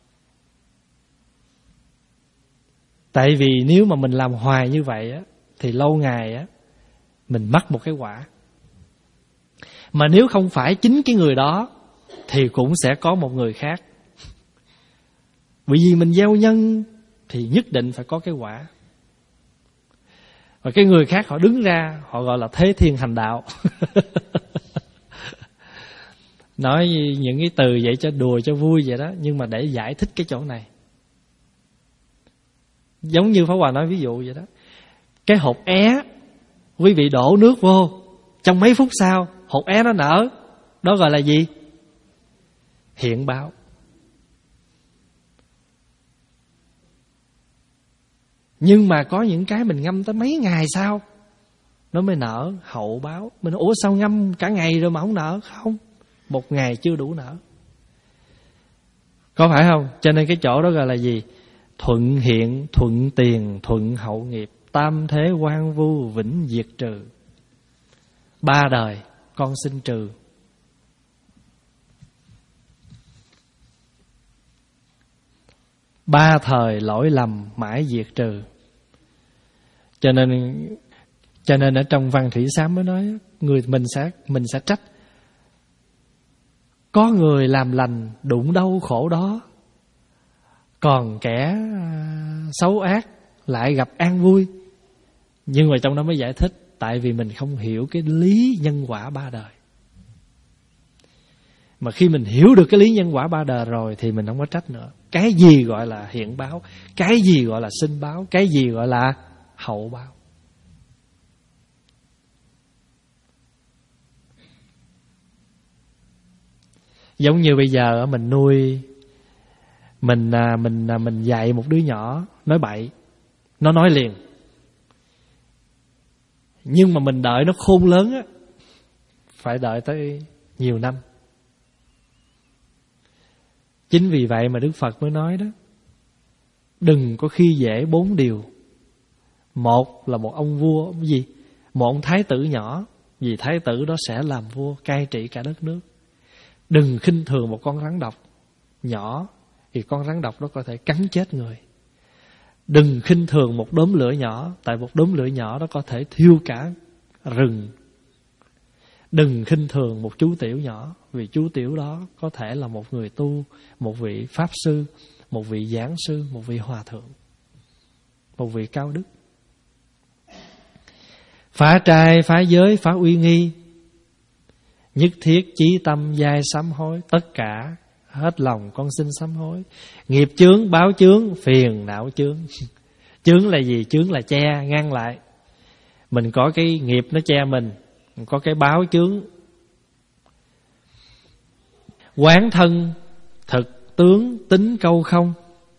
Tại vì nếu mà mình làm hoài như vậy á, thì lâu ngày á mình mắc một cái quả. Mà nếu không phải chính cái người đó thì cũng sẽ có một người khác. Bởi vì mình gieo nhân thì nhất định phải có cái quả. Và cái người khác họ đứng ra, họ gọi là thế thiên hành đạo. Nói những cái từ vậy cho đùa cho vui vậy đó, nhưng mà để giải thích cái chỗ này. Giống như Pháp Hòa nói ví dụ vậy đó. Cái hột é, quý vị đổ nước vô, trong mấy phút sau hột é nó nở, đó gọi là gì? Hiện báo. Nhưng mà có những cái mình ngâm tới mấy ngày sau nó mới nở, hậu báo. Mình nói, ủa sao ngâm cả ngày rồi mà không nở? Không, một ngày chưa đủ nở. Có phải không? Cho nên cái chỗ đó gọi là gì? Thuận hiện, thuận tiền, thuận hậu nghiệp, tam thế quan vu, vĩnh diệt trừ. Ba đời con sinh trừ. Ba thời lỗi lầm mãi diệt trừ. Cho nên cho nên ở trong Văn Thủy Sám mới nói người mình sẽ mình sẽ trách. Có người làm lành đụng đau khổ đó, còn kẻ xấu ác lại gặp an vui. Nhưng mà trong đó mới giải thích, tại vì mình không hiểu cái lý nhân quả ba đời. Mà khi mình hiểu được cái lý nhân quả ba đời rồi thì mình không có trách nữa. Cái gì gọi là hiện báo, cái gì gọi là sinh báo, cái gì gọi là hậu báo. Giống như bây giờ mình nuôi, Mình mình mình dạy một đứa nhỏ nói bậy, nó nói liền. Nhưng mà mình đợi nó khôn lớn á, phải đợi tới nhiều năm. Chính vì vậy mà Đức Phật mới nói đó, đừng có khi dễ bốn điều. Một là một ông vua, ông gì? Một ông thái tử nhỏ, vì thái tử đó sẽ làm vua cai trị cả đất nước. Đừng khinh thường một con rắn độc nhỏ, thì con rắn độc đó có thể cắn chết người. Đừng khinh thường một đốm lửa nhỏ, tại một đốm lửa nhỏ đó có thể thiêu cả rừng. Đừng khinh thường một chú tiểu nhỏ, vì chú tiểu đó có thể là một người tu, một vị pháp sư, một vị giảng sư, một vị hòa thượng, một vị cao đức. Phá trai, phá giới, phá uy nghi, nhất thiết chí tâm giai sám hối. Tất cả hết lòng con xin sám hối. Nghiệp chướng, báo chướng, phiền não chướng. Chướng là gì? Chướng là che, ngăn lại. Mình có cái nghiệp nó che mình, có cái báo chướng. Quán thân, thực tướng, tính câu không.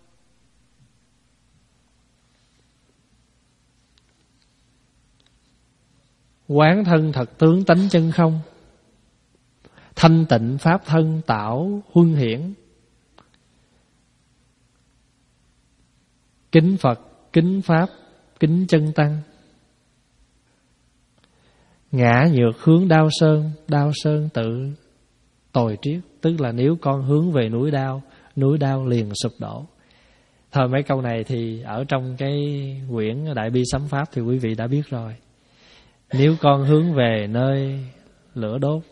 Quán thân thật tướng tánh chân không. Thanh tịnh pháp thân tạo huân hiển. Kính Phật, kính Pháp, kính chân Tăng. Ngã nhược hướng đao sơn, đao sơn tự tồi triết. Tức là nếu con hướng về núi đao, núi đao liền sụp đổ. Thôi mấy câu này thì ở trong cái quyển Đại Bi Sám Pháp thì quý vị đã biết rồi. Nếu con hướng về nơi lửa đốt,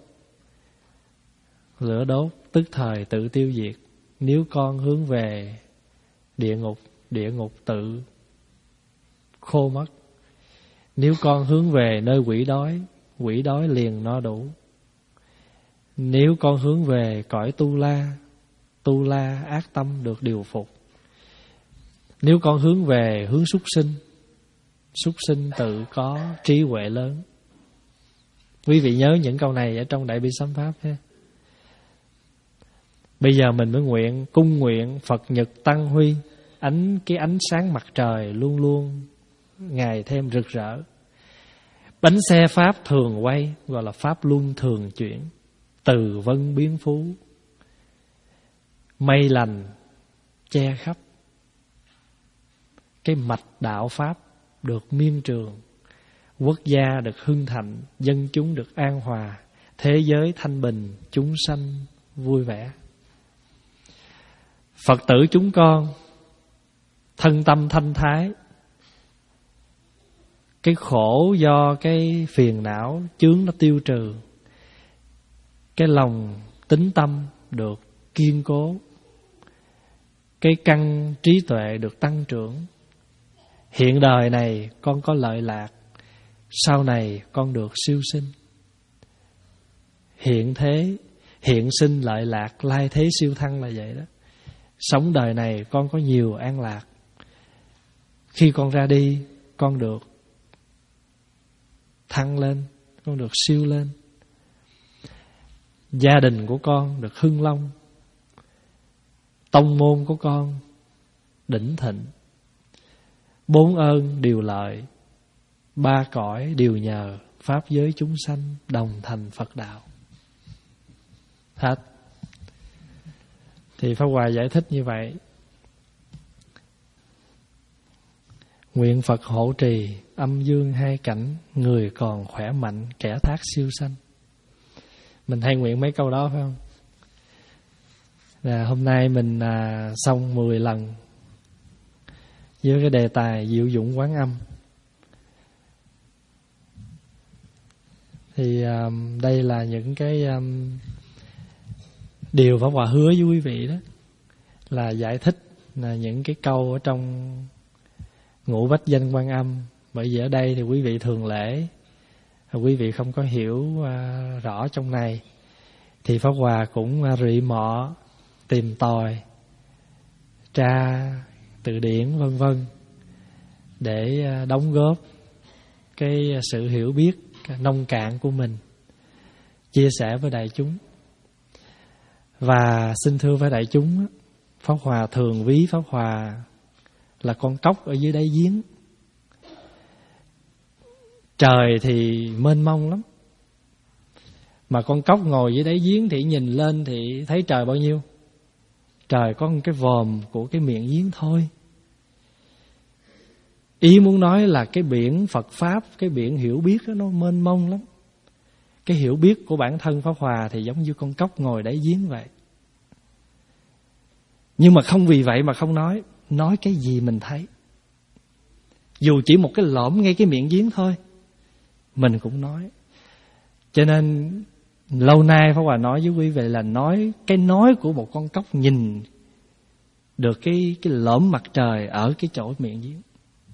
lửa đốt tức thời tự tiêu diệt. Nếu con hướng về địa ngục, địa ngục tự khô mất. Nếu con hướng về nơi quỷ đói, quỷ đói liền no đủ. Nếu con hướng về cõi tu la, tu la ác tâm được điều phục. Nếu con hướng về hướng súc sinh, súc sinh tự có trí huệ lớn. Quý vị nhớ những câu này ở trong Đại Bi Sám Pháp ha. Bây giờ mình mới nguyện, cung nguyện Phật Nhật Tăng Huy, ánh cái ánh sáng mặt trời luôn luôn ngày thêm rực rỡ. Bánh xe Pháp thường quay, gọi là Pháp luân thường chuyển, từ vân biến phú. Mây lành che khắp, cái mạch đạo Pháp được miên trường, quốc gia được hưng thịnh, dân chúng được an hòa, thế giới thanh bình, chúng sanh vui vẻ. Phật tử chúng con thân tâm thanh thái, cái khổ do cái phiền não chướng nó tiêu trừ, cái lòng tín tâm được kiên cố, cái căn trí tuệ được tăng trưởng. Hiện đời này con có lợi lạc, sau này con được siêu sinh. Hiện thế, hiện sinh lợi lạc, lai thế siêu thăng là vậy đó. Sống đời này con có nhiều an lạc. Khi con ra đi, con được thăng lên, con được siêu lên. Gia đình của con được hưng long, tông môn của con đỉnh thịnh. bốn ơn đều lợi, ba cõi đều nhờ, pháp giới chúng sanh đồng thành Phật đạo. Hết. Thì Pháp Hòa giải thích như vậy. Nguyện Phật hộ trì âm dương hai cảnh, người còn khỏe mạnh, kẻ thác siêu sanh. Mình hay nguyện mấy câu đó phải không? Là hôm nay mình à, xong mười lần với cái đề tài diệu dụng quán âm. Thì um, đây là những cái um, điều Pháp Hòa hứa với quý vị đó, là giải thích là những cái câu ở trong ngũ bách danh Quan Âm. Bởi vì ở đây thì quý vị thường lễ, quý vị không có hiểu uh, rõ trong này, thì Pháp Hòa cũng uh, rị mọ tìm tòi, tra từ điển vân vân để uh, đóng góp cái sự hiểu biết nông cạn của mình, chia sẻ với đại chúng. Và xin thưa với đại chúng, Pháp Hòa thường ví Pháp Hòa là con cóc ở dưới đáy giếng. Trời thì mênh mông lắm, mà con cóc ngồi dưới đáy giếng thì nhìn lên thì thấy trời bao nhiêu? Trời có một cái vòm của cái miệng giếng thôi. Ý muốn nói là cái biển Phật Pháp, cái biển hiểu biết đó, nó mênh mông lắm. Cái hiểu biết của bản thân Pháp Hòa thì giống như con cóc ngồi đáy giếng vậy. Nhưng mà không vì vậy mà không nói. Nói cái gì mình thấy. Dù chỉ một cái lõm ngay cái miệng giếng thôi, mình cũng nói. Cho nên lâu nay Pháp Hòa nói với quý vị là nói cái nói của một con cóc nhìn được cái, cái lõm mặt trời ở cái chỗ miệng giếng.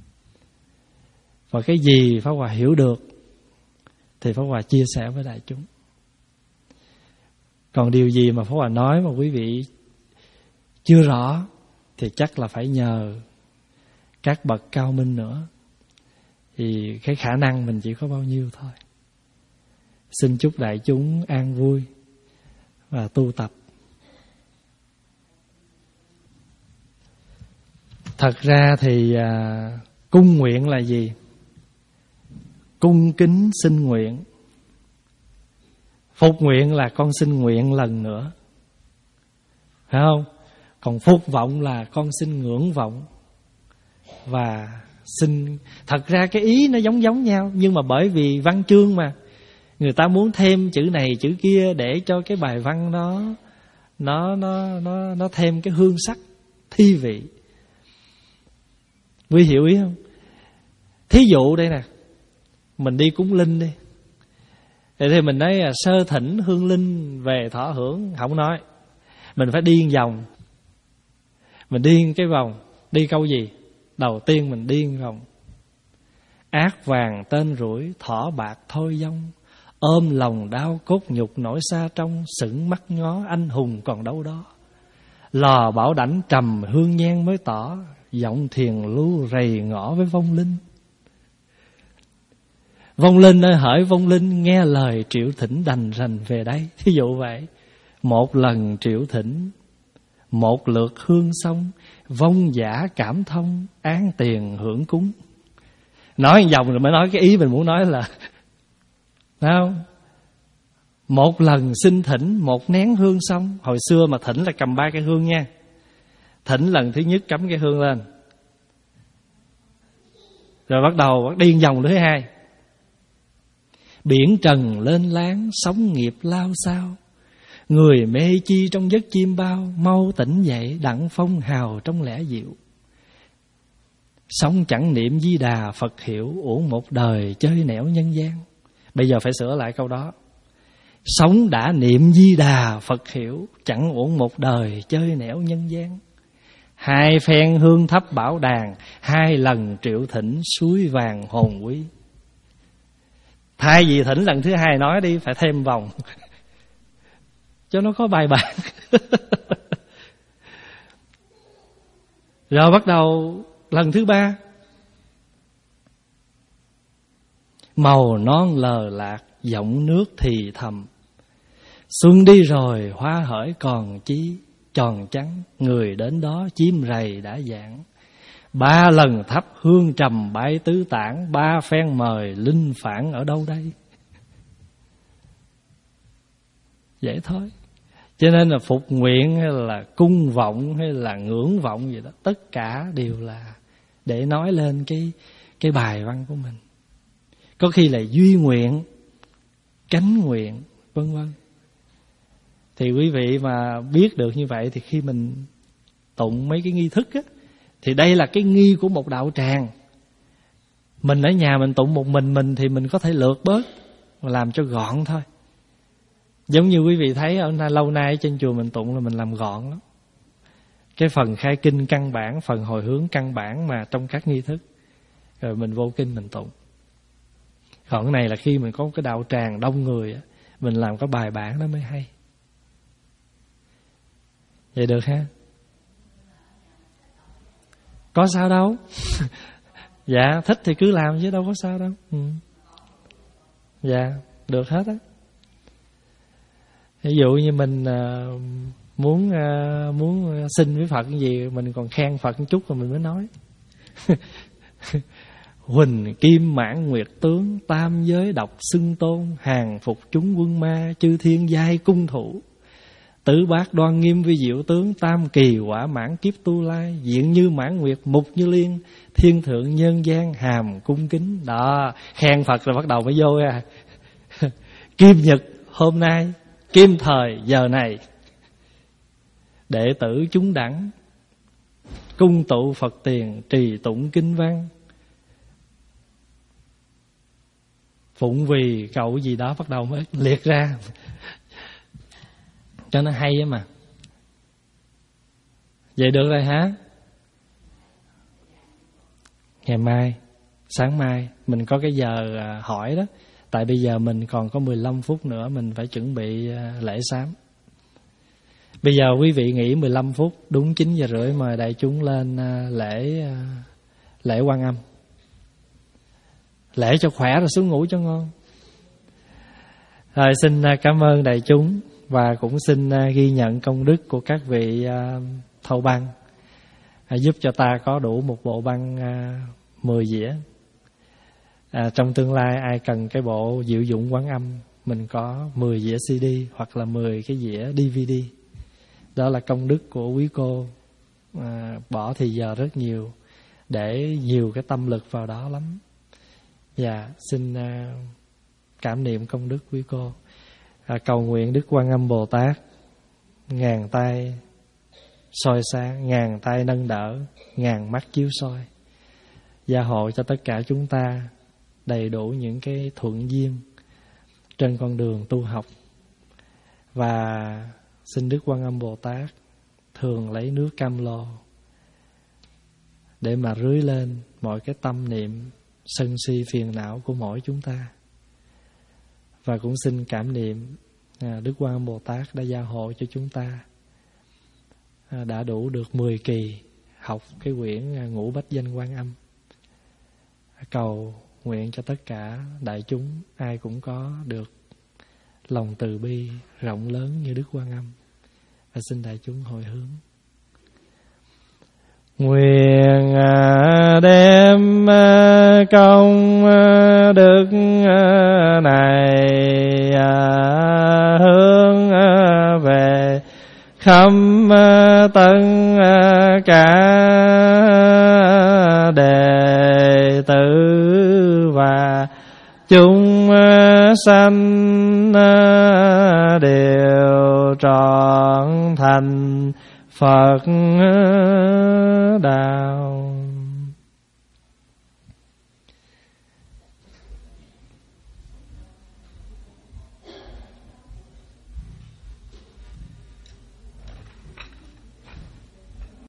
Và cái gì Pháp Hòa hiểu được thì Pháp Hòa chia sẻ với đại chúng. Còn điều gì mà Pháp Hòa nói mà quý vị chưa rõ thì chắc là phải nhờ các bậc cao minh nữa. Thì cái khả năng mình chỉ có bao nhiêu thôi. Xin chúc đại chúng an vui và tu tập. Thật ra thì à, cung nguyện là gì? Cung kính xin nguyện. Phục nguyện là con xin nguyện lần nữa, phải không? Còn phục vọng là con xin ngưỡng vọng. Và xin, thật ra cái ý nó giống giống nhau, nhưng mà bởi vì văn chương mà, người ta muốn thêm chữ này chữ kia để cho cái bài văn nó nó nó nó nó thêm cái hương sắc thi vị. Quý hiểu ý không? Thí dụ đây nè, mình đi cúng linh đi, thì mình nói là sơ thỉnh hương linh về thọ hưởng, không nói. Mình phải đi vòng. Mình đi cái vòng. Đi câu gì? Đầu tiên mình đi vòng. Ác vàng tên rủi, thỏ bạc thôi dông, ôm lòng đau cốt nhục nổi xa trong, sững mắt ngó anh hùng còn đâu đó. Lò bảo đảnh trầm hương nhang mới tỏ, giọng thiền lưu rầy ngõ với vong linh. Vong linh ơi hỡi vong linh, nghe lời triệu thỉnh đành rành về đây. Thí dụ vậy. Một lần triệu thỉnh, một lượt hương xong, vong giả cảm thông, án tiền hưởng cúng. Nói một vòng rồi mới nói cái ý mình muốn nói là, thấy không? Một lần xin thỉnh, một nén hương xong. Hồi xưa mà thỉnh là cầm ba cái hương nha. Thỉnh lần thứ nhất cắm cái hương lên, rồi bắt đầu bắt đi vòng thứ hai. Biển trần lên láng, sóng nghiệp lao sao, người mê chi trong giấc chim bao, mau tỉnh dậy đặng phong hào trong lẽ diệu. Sống chẳng niệm Di Đà Phật hiệu, uổng một đời chơi nẻo nhân gian. Bây giờ phải sửa lại câu đó. Sống đã niệm Di Đà Phật hiệu, chẳng uổng một đời chơi nẻo nhân gian. Hai phen hương thắp bảo đàn, hai lần triệu thỉnh suối vàng hồn quý. Thay vì thỉnh lần thứ hai nói đi, phải thêm vòng cho nó có bài bản. Rồi bắt đầu lần thứ ba. Màu non lờ lạc, giọng nước thì thầm, xuân đi rồi hoa hởi còn chi, tròn trắng người đến đó chim rầy đã dạng. Ba lần thắp hương trầm bái tứ tản, ba phen mời linh phản ở đâu đây? Vậy thôi. Cho nên là phục nguyện hay là cung vọng hay là ngưỡng vọng gì đó, tất cả đều là để nói lên cái cái bài văn của mình. Có khi là duy nguyện, chánh nguyện, vân vân. Thì quý vị mà biết được như vậy thì khi mình tụng mấy cái nghi thức á, thì đây là cái nghi của một đạo tràng. Mình ở nhà mình tụng một mình mình thì mình có thể lược bớt, làm cho gọn thôi. Giống như quý vị thấy ở lâu nay trên chùa mình tụng là mình làm gọn lắm. Cái phần khai kinh căn bản, phần hồi hướng căn bản mà trong các nghi thức, rồi mình vô kinh mình tụng. Còn cái này là khi mình có cái đạo tràng đông người, mình làm cái bài bản nó mới hay. Vậy được ha? Có sao đâu. Dạ, thích thì cứ làm chứ đâu có sao đâu. Ừ. Dạ, được hết á. Ví dụ như mình uh, muốn uh, muốn xin với Phật cái gì, mình còn khen Phật một chút rồi mình mới nói. Huỳnh kim mãn nguyệt tướng, tam giới độc xưng tôn, hàng phục chúng quân ma, chư thiên giai cung thủ. Tứ bát đoan nghiêm vi diệu tướng, tam kỳ quả mãn kiếp tu lai, diện như mãn nguyệt, mục như liên, thiên thượng nhân gian hàm cung kính. Đó, khen Phật rồi bắt đầu mới vô à. Kim nhật hôm nay, kim thời giờ này, đệ tử chúng đẳng cung tụ Phật tiền, trì tụng kinh văn, phụng vì cậu gì đó, bắt đầu mới liệt ra cho nó hay á mà. Vậy được rồi hả? Ngày mai, sáng mai mình có cái giờ hỏi đó. Tại bây giờ mình còn có mười lăm phút nữa mình phải chuẩn bị lễ sám. Bây giờ quý vị nghỉ mười lăm phút, đúng chín giờ rưỡi mời đại chúng lên lễ lễ Quan Âm. Lễ cho khỏe rồi xuống ngủ cho ngon. Rồi xin cảm ơn đại chúng và cũng xin ghi nhận công đức của các vị thâu băng, giúp cho ta có đủ một bộ băng mười dĩa. À, trong tương lai ai cần cái bộ Diệu Dụng Quán Âm, mình có mười dĩa xê đê hoặc là mười cái dĩa đê vê đê. Đó là công đức của quý cô à, bỏ thì giờ rất nhiều để nhiều cái tâm lực vào đó lắm. Dạ, xin à, cảm niệm công đức quý cô. À, cầu nguyện Đức Quan Âm Bồ Tát ngàn tay soi sáng, ngàn tay nâng đỡ, ngàn mắt chiếu soi, gia hộ cho tất cả chúng ta đầy đủ những cái thuận duyên trên con đường tu học. Và xin Đức Quan Âm Bồ Tát thường lấy nước cam lồ để mà rưới lên mọi cái tâm niệm sân si phiền não của mỗi chúng ta. Và cũng xin cảm niệm à, Đức Quan Âm Bồ Tát đã gia hộ cho chúng ta à, đã đủ được mười kỳ học cái quyển à, Ngũ Bách Danh Quan Âm. Cầu nguyện cho tất cả đại chúng ai cũng có được lòng từ bi rộng lớn như Đức Quan Âm. Và xin đại chúng hồi hướng. Nguyện đem công đức này hướng về khắp tất cả đệ tử và chúng sanh đều trọn thành Phật đạo.